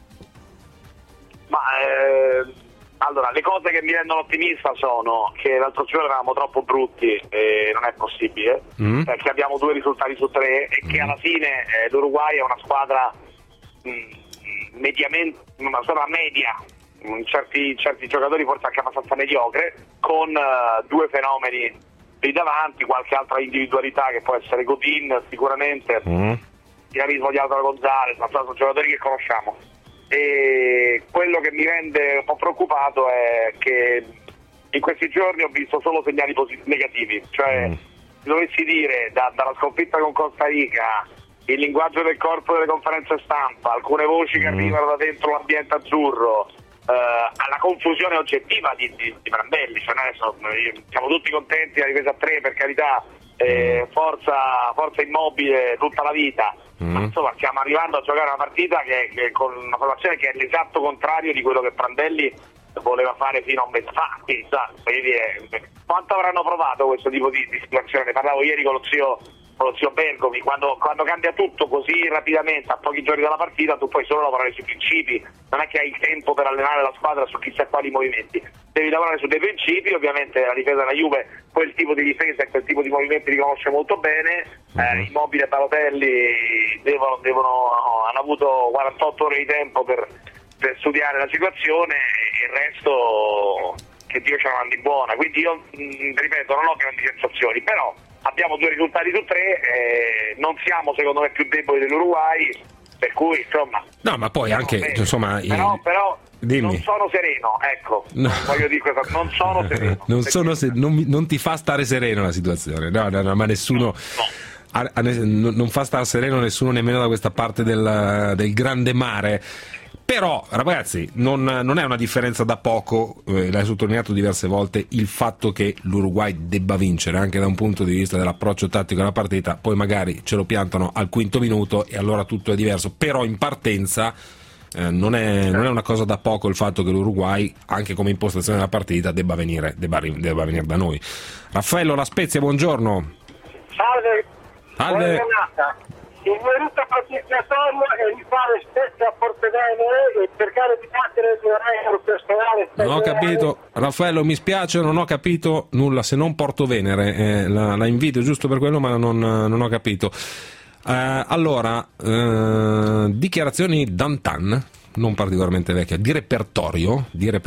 Ma allora, le cose che mi rendono ottimista sono che l'altro giorno eravamo troppo brutti e non è possibile, perché abbiamo 2 risultati su 3 e che alla fine l'Uruguay è una squadra mediamente, una squadra media, certi giocatori forse anche abbastanza mediocre, con 2 fenomeni lì davanti, qualche altra individualità che può essere Godin sicuramente, dinamismo di Álvaro González, ma sono giocatori che conosciamo. E quello che mi rende un po' preoccupato è che in questi giorni ho visto solo segnali negativi, cioè se dovessi dire dalla sconfitta con Costa Rica, il linguaggio del corpo delle conferenze stampa, alcune voci che arrivano da dentro l'ambiente azzurro, alla confusione oggettiva di Prandelli, cioè adesso siamo tutti contenti della difesa a 3, per carità, forza Immobile tutta la vita, ma insomma stiamo arrivando a giocare una partita che con una formazione che è l'esatto contrario di quello che Prandelli voleva fare fino a un mese fa. Quindi quanto avranno provato questo tipo di situazione? Ne parlavo ieri con lo zio Bergomi, quando cambia tutto così rapidamente a pochi giorni dalla partita, tu puoi solo lavorare sui principi, non è che hai il tempo per allenare la squadra su chissà quali movimenti, devi lavorare su dei principi. Ovviamente la difesa della Juve quel tipo di difesa e quel tipo di movimenti li conosce molto bene, Immobile e Balotelli hanno avuto 48 ore di tempo per studiare la situazione, e il resto che Dio ce la mandi buona. Quindi io ripeto, non ho grandi sensazioni, però abbiamo 2 risultati su 3, non siamo secondo me più deboli dell'Uruguay, per cui insomma. No, ma poi anche insomma. Però dimmi. Non sono sereno, ecco. No. Voglio dire questo, non sono sereno. Non ti fa stare sereno la situazione, no, ma nessuno. non fa star sereno nessuno, nemmeno da questa parte del grande mare. Però ragazzi, non è una differenza da poco, l'hai sottolineato diverse volte, il fatto che l'Uruguay debba vincere anche da un punto di vista dell'approccio tattico alla partita. Poi magari ce lo piantano al quinto minuto e allora tutto è diverso, però in partenza non è una cosa da poco il fatto che l'Uruguay, anche come impostazione della partita, debba venire da noi. Raffaello La Spezia, buongiorno. Salve. Salve. Il mio rito propiziatorio è di fare Spezia a Portovenere e cercare di battere il mio record personale. Non ho capito, Raffaello, mi spiace, non ho capito nulla, se non Portovenere, la invidio giusto per quello, ma non ho capito. Allora, dichiarazioni d'antan, non particolarmente vecchie, di repertorio,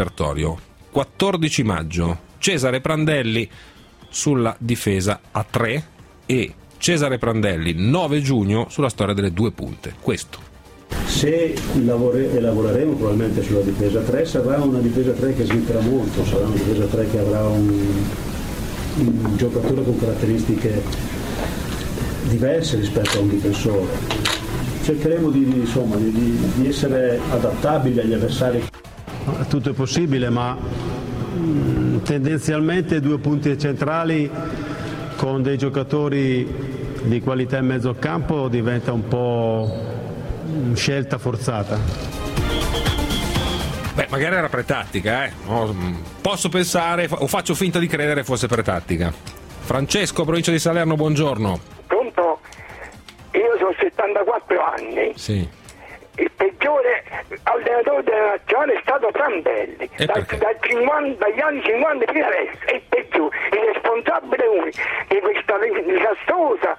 14 maggio, Cesare Prandelli sulla difesa a 3 e Cesare Prandelli 9 giugno sulla storia delle 2 punte. Questo. Se lavoreremo probabilmente sulla difesa 3, sarà una difesa 3 che svitterà molto, sarà una difesa 3 che avrà un giocatore con caratteristiche diverse rispetto a un difensore. Cercheremo di essere adattabili agli avversari. Tutto è possibile, ma tendenzialmente 2 punti centrali con dei giocatori di qualità in mezzo al campo diventa un po' scelta forzata. Beh, magari era pretattica, posso pensare o faccio finta di credere fosse pretattica. Francesco, provincia di Salerno, buongiorno. Pronto? Io ho 74 anni. Sì. Il peggiore allenatore della nazionale è stato Prandelli, dagli anni 50 fino adesso, è il peggiore, il responsabile unico di questa disastrosa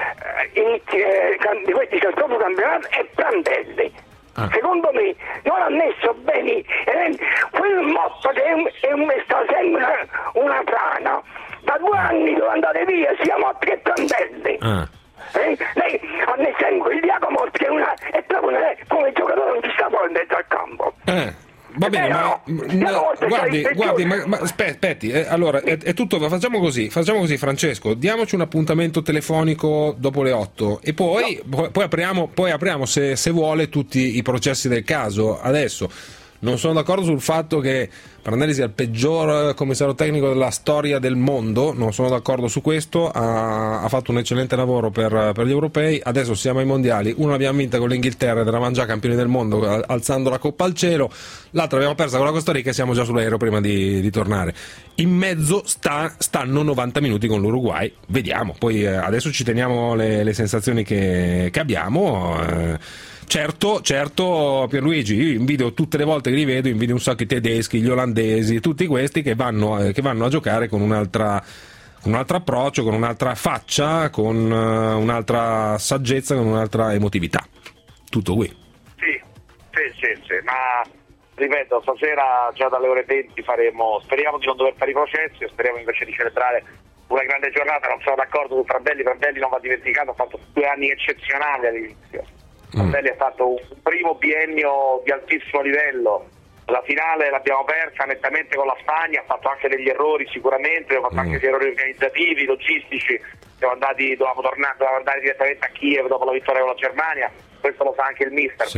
di questo disastroso campionato è Prandelli. Secondo me non ha messo bene quel motto che sta sempre una frana. Da 2 anni devo andare via sia Motti che Prandelli. Lei ha messo sempre il Diacomotti che è proprio come giocatore non ci sta poi dentro al campo. Va bene, guardi, ma aspetti, allora è tutto, facciamo così Francesco, diamoci un appuntamento telefonico dopo le 8 e poi apriamo se vuole tutti i processi del caso. Adesso non sono d'accordo sul fatto che Prandelli sia il peggior commissario tecnico della storia del mondo, non sono d'accordo su questo, ha fatto un eccellente lavoro per gli europei, adesso siamo ai mondiali, una l'abbiamo vinta con l'Inghilterra ed eravamo già campioni del mondo alzando la coppa al cielo, l'altra abbiamo persa con la Costa Rica e siamo già sull'aereo prima di tornare. In mezzo stanno 90 minuti con l'Uruguay, vediamo, poi adesso ci teniamo le sensazioni che abbiamo. Certo, Pierluigi, io invidio tutte le volte che li vedo, invidio un sacco i tedeschi, gli olandesi, tutti questi che vanno a giocare con un altro approccio, con un'altra faccia, con un'altra saggezza, con un'altra emotività. Tutto qui. Sì, ma ripeto, stasera già dalle ore 20 speriamo di non dover fare i processi, speriamo invece di celebrare una grande giornata. Non sono d'accordo con Prandelli non va dimenticato, ha fatto 2 anni eccezionali all'inizio. Prandelli ha fatto un primo biennio di altissimo livello, la finale l'abbiamo persa nettamente con la Spagna, ha fatto anche degli errori sicuramente, ha fatto anche degli errori organizzativi, logistici, dovevamo andare direttamente a Kiev dopo la vittoria con la Germania, questo lo sa anche il mister,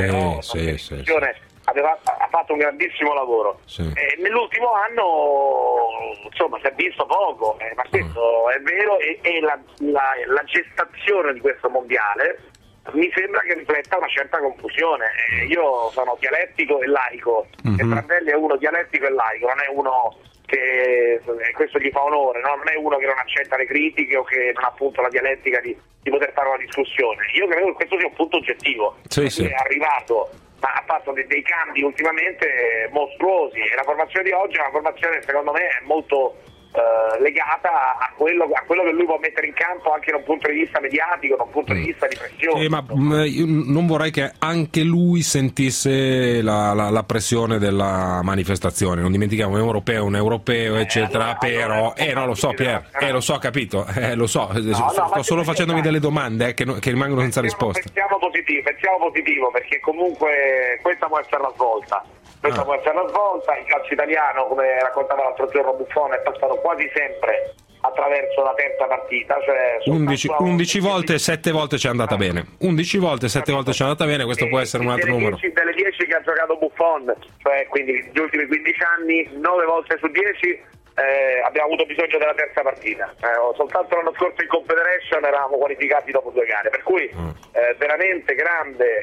ha fatto un grandissimo lavoro. Nell'ultimo anno insomma si è visto poco, ma questo è vero, e la gestazione di questo mondiale mi sembra che rifletta una certa confusione. Io sono dialettico e laico, e Prandelli è uno dialettico e laico, non è uno che, questo gli fa onore, no? Non è uno che non accetta le critiche o che non ha appunto la dialettica di poter fare una discussione. Io credo che questo sia un punto oggettivo, è arrivato, ma ha fatto dei cambi ultimamente mostruosi, e la formazione di oggi è una formazione secondo me molto legata a quello che lui può mettere in campo anche da un punto di vista mediatico, da un punto di vista di pressione. Ma io non vorrei che anche lui sentisse la pressione della manifestazione. Non dimentichiamo, un europeo eccetera, però non lo so, Pier, lo so, capito, lo so, sto solo facendomi delle domande che rimangono senza risposta. Pensiamo positivo, perché comunque questa può essere la svolta. Il calcio italiano, come raccontava l'altro giorno Buffon, è passato quasi sempre attraverso la terza partita, cioè 11 volte e 7 volte ci è andata bene. 11 volte e 7 volte ci è andata bene, questo può essere un altro numero. Delle 10 che ha giocato Buffon, cioè quindi gli ultimi 15 anni, 9 volte su 10 abbiamo avuto bisogno della terza partita. Soltanto l'anno scorso in Confederation eravamo qualificati dopo 2 gare, per cui veramente grande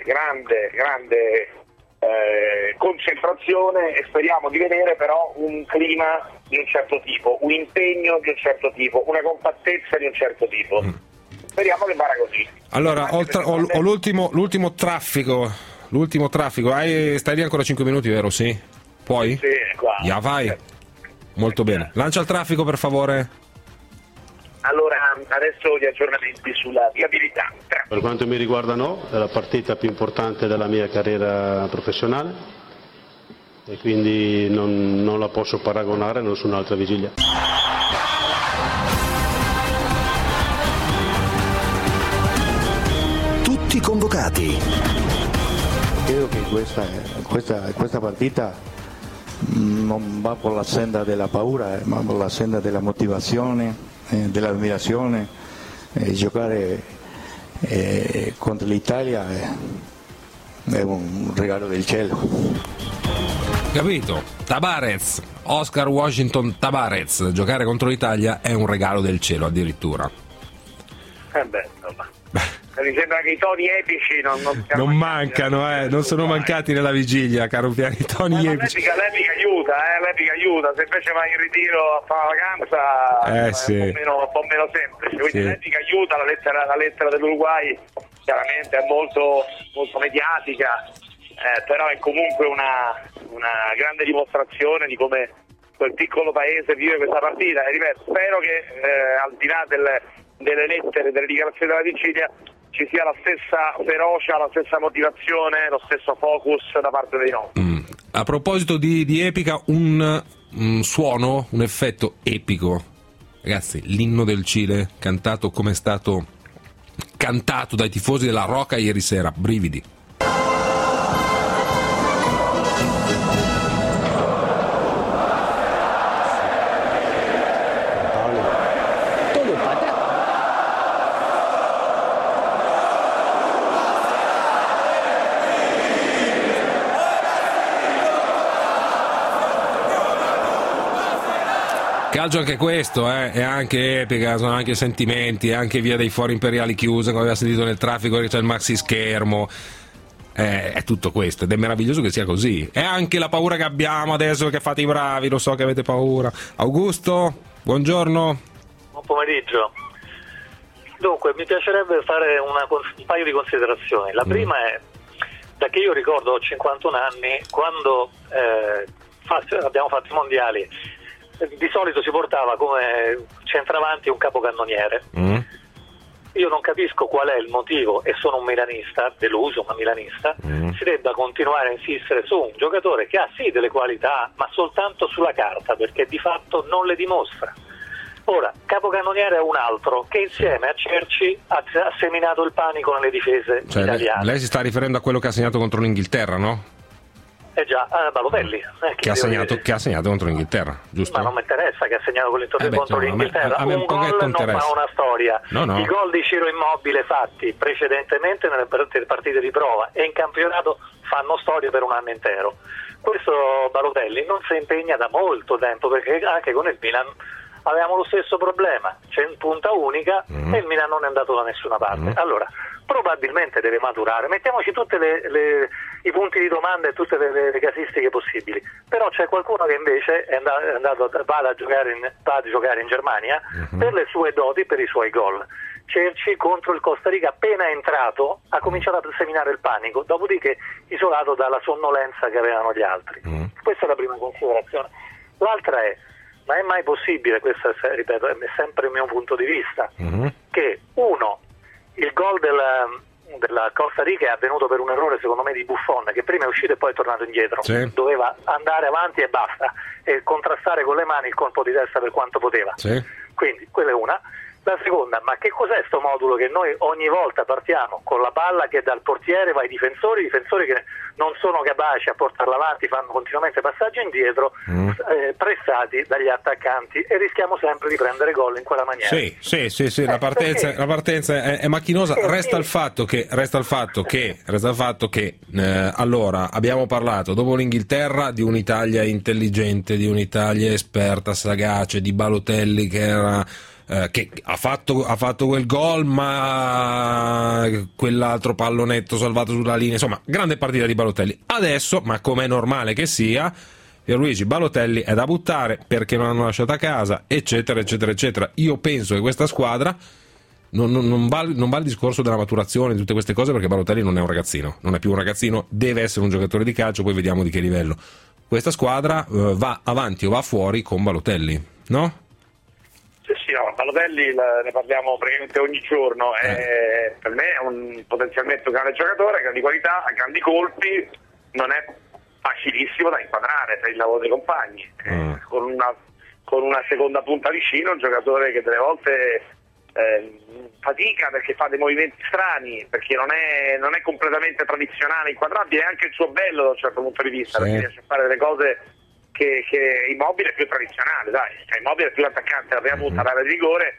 concentrazione, e speriamo di vedere però un clima di un certo tipo, un impegno di un certo tipo, una compattezza di un certo tipo. Speriamo che vada così. Allora, ho l'ultimo traffico. Stai lì ancora 5 minuti, vero? Sì? Puoi? Sì, qua. Ya vai. Molto bene. Lancia il traffico, per favore. Allora, adesso gli aggiornamenti sulla viabilità. Per quanto mi riguarda è la partita più importante della mia carriera professionale e quindi non la posso paragonare a nessun'altra vigilia. Tutti convocati. Credo che questa partita non va per la senda della paura, ma per la senda della motivazione, dell'ammirazione. Giocare contro l'Italia è un regalo del cielo. Capito? Tabarez, Oscar Washington Tabarez, giocare contro l'Italia è un regalo del cielo addirittura. Insomma. Mi sembra che i toni epici non mancano, non sono mancati nella vigilia, caro Piani, i toni epici. L'epica aiuta, se invece vai in ritiro a fare la vacanza è un po' meno semplice, quindi l'epica aiuta, la lettera dell'Uruguay chiaramente è molto, molto mediatica, però è comunque una grande dimostrazione di come quel piccolo paese vive questa partita, e ripeto, spero che al di là delle lettere, delle dichiarazioni della vigilia, ci sia la stessa ferocia, la stessa motivazione, lo stesso focus da parte dei nostri. A proposito di epica, un suono, un effetto epico. Ragazzi, l'inno del Cile, cantato come è stato cantato dai tifosi della Roca ieri sera, brividi. Calcio anche questo, è anche epica, sono anche sentimenti, è anche via dei fori imperiali chiuse, come aveva sentito nel traffico che c'è il maxi schermo, è tutto questo, ed è meraviglioso che sia così. È anche la paura che abbiamo adesso che fate i bravi, lo so che avete paura. Augusto, buongiorno. Buon pomeriggio. Dunque, mi piacerebbe fare un paio di considerazioni. La prima è, da che io ricordo, ho 51 anni, quando abbiamo fatto i mondiali, di solito si portava come centravanti un capocannoniere. Io non capisco qual è il motivo, e sono un milanista, deluso ma milanista, si debba continuare a insistere su un giocatore che ha sì delle qualità, ma soltanto sulla carta, perché di fatto non le dimostra. Ora, capocannoniere è un altro che insieme a Cerci ha seminato il panico nelle difese italiane. Lei si sta riferendo a quello che ha segnato contro l'Inghilterra, no? Già, Balotelli che ha segnato contro l'Inghilterra, giusto? Ma non mi interessa che ha segnato contro l'Inghilterra. Un gol non fa una storia. No. I gol di Ciro Immobile fatti precedentemente nelle partite di prova e in campionato fanno storia per un anno intero. Questo Balotelli non si impegna da molto tempo, perché anche con il Milan avevamo lo stesso problema, c'è in punta unica e il Milan non è andato da nessuna parte. Allora, probabilmente deve maturare, mettiamoci tutti i punti di domanda e tutte le casistiche possibili, però c'è qualcuno che invece va a giocare in Germania per le sue doti, per i suoi gol. Cerci contro il Costa Rica, appena entrato ha cominciato a seminare il panico, dopodiché isolato dalla sonnolenza che avevano gli altri. Questa è la prima considerazione. L'altra è, ma è mai possibile, questo ripeto è sempre il mio punto di vista, che il gol della Costa Rica è avvenuto per un errore secondo me di Buffon, che prima è uscito e poi è tornato indietro, doveva andare avanti e basta, e contrastare con le mani il colpo di testa per quanto poteva, quindi quella è una. La seconda, ma che cos'è sto modulo che noi ogni volta partiamo con la palla che dal portiere va ai difensori che non sono capaci a portarla avanti, fanno continuamente passaggi indietro, pressati dagli attaccanti, e rischiamo sempre di prendere gol in quella maniera. Sì, la partenza è macchinosa. Resta il fatto che allora abbiamo parlato dopo l'Inghilterra di un'Italia intelligente, di un'Italia esperta, sagace, di Balotelli che ha fatto quel gol, ma quell'altro pallonetto salvato sulla linea, insomma, grande partita di Balotelli. Adesso, ma com'è normale che sia, Pierluigi, Balotelli è da buttare perché non hanno lasciato a casa, eccetera eccetera eccetera. Io penso che questa squadra non va il discorso della maturazione, di tutte queste cose, perché Balotelli non è un ragazzino, non è più un ragazzino, deve essere un giocatore di calcio, poi vediamo di che livello. Questa squadra va avanti o va fuori con Balotelli, no? Sì, no, Balotelli ne parliamo praticamente ogni giorno, per me è potenzialmente un grande giocatore, grandi qualità, ha grandi colpi, non è facilissimo da inquadrare per il lavoro dei compagni, con una seconda punta vicino, un giocatore che delle volte fatica perché fa dei movimenti strani, perché non è completamente tradizionale, inquadrabile, è anche il suo bello da un certo punto di vista, perché riesce a fare delle cose che Immobile è più tradizionale, cioè Immobile è più attaccante, la prima punta l'area di rigore,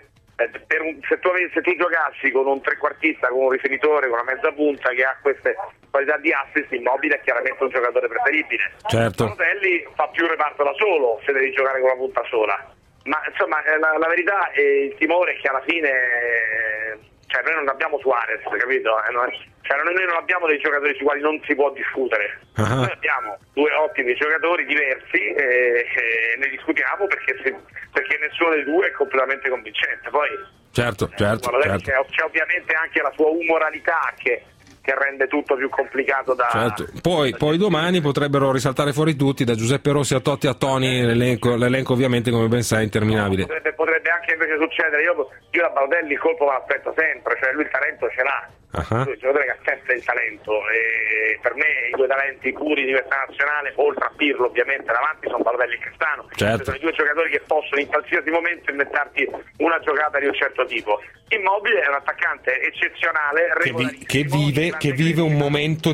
se tu giocassi con un trequartista, con un riferitore, con una mezza punta che ha queste qualità di assist, Immobile è chiaramente un giocatore preferibile. Certo. Balotelli fa più reparto da solo se devi giocare con una punta sola, ma insomma la verità e il timore è che alla fine cioè noi non abbiamo Suarez, capito? Noi non abbiamo dei giocatori sui quali non si può discutere. Noi abbiamo due ottimi giocatori diversi e ne discutiamo perché nessuno dei due è completamente convincente. Poi certo. C'è ovviamente anche la sua umoralità che rende tutto più complicato da... Certo. Poi domani potrebbero risaltare fuori tutti, da Giuseppe Rossi a Totti a Toni, l'elenco ovviamente, come ben sai, è interminabile. Potrebbe anche invece succedere, io da Balotelli il colpo me l'aspetto sempre, cioè lui il talento ce l'ha, lui è un giocatore che ha sempre il talento, e per me i due talenti puri di questa nazionale, oltre a Pirlo ovviamente davanti, sono Balotelli e Castano, sono i due giocatori che possono in qualsiasi momento inventarti una giocata di un certo tipo. Immobile è un attaccante eccezionale, che vive un momento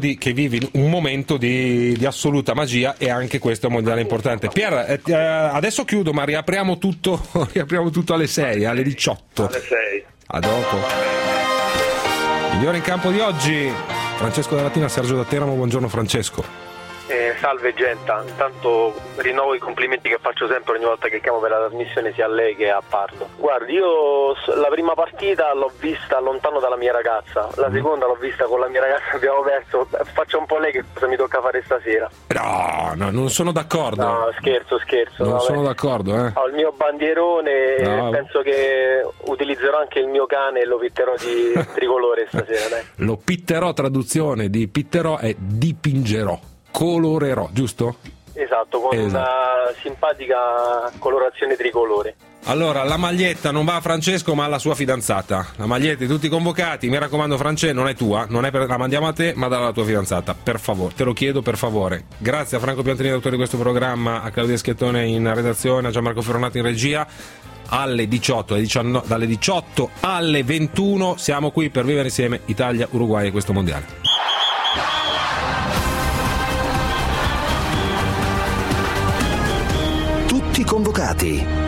di assoluta magia, e anche questo è un mondiale importante. Pier, adesso chiudo, ma riapriamo tutto alle 6, alle 18. Alle 6. A dopo. Migliore in campo di oggi, Francesco da Latina, Sergio da Teramo. Buongiorno Francesco. Salve Genta, intanto rinnovo i complimenti che faccio sempre ogni volta che chiamo per la trasmissione, sia a lei che a Pardo. Guardi, io la prima partita l'ho vista lontano dalla mia ragazza, la seconda l'ho vista con la mia ragazza, abbiamo perso. Faccia un po' lei che cosa mi tocca fare stasera. No, non sono d'accordo. No, scherzo. Non sono d'accordo, Ho il mio bandierone e penso che utilizzerò anche il mio cane e lo pitterò di tricolore stasera, dai. Lo pitterò, traduzione di pitterò è dipingerò. Colorerò, giusto? Esatto, con una simpatica colorazione tricolore. Allora, la maglietta non va a Francesco ma alla sua fidanzata. La maglietta di tutti i convocati, mi raccomando Francesco, non è tua, la mandiamo a te, ma dalla tua fidanzata, per favore, te lo chiedo per favore. Grazie a Franco Pianterini, autore di questo programma, a Claudia Schettone in redazione, a Gianmarco Ferronati in regia. Dalle 18 alle 21 siamo qui per vivere insieme Italia-Uruguay e questo mondiale. Tutti convocati.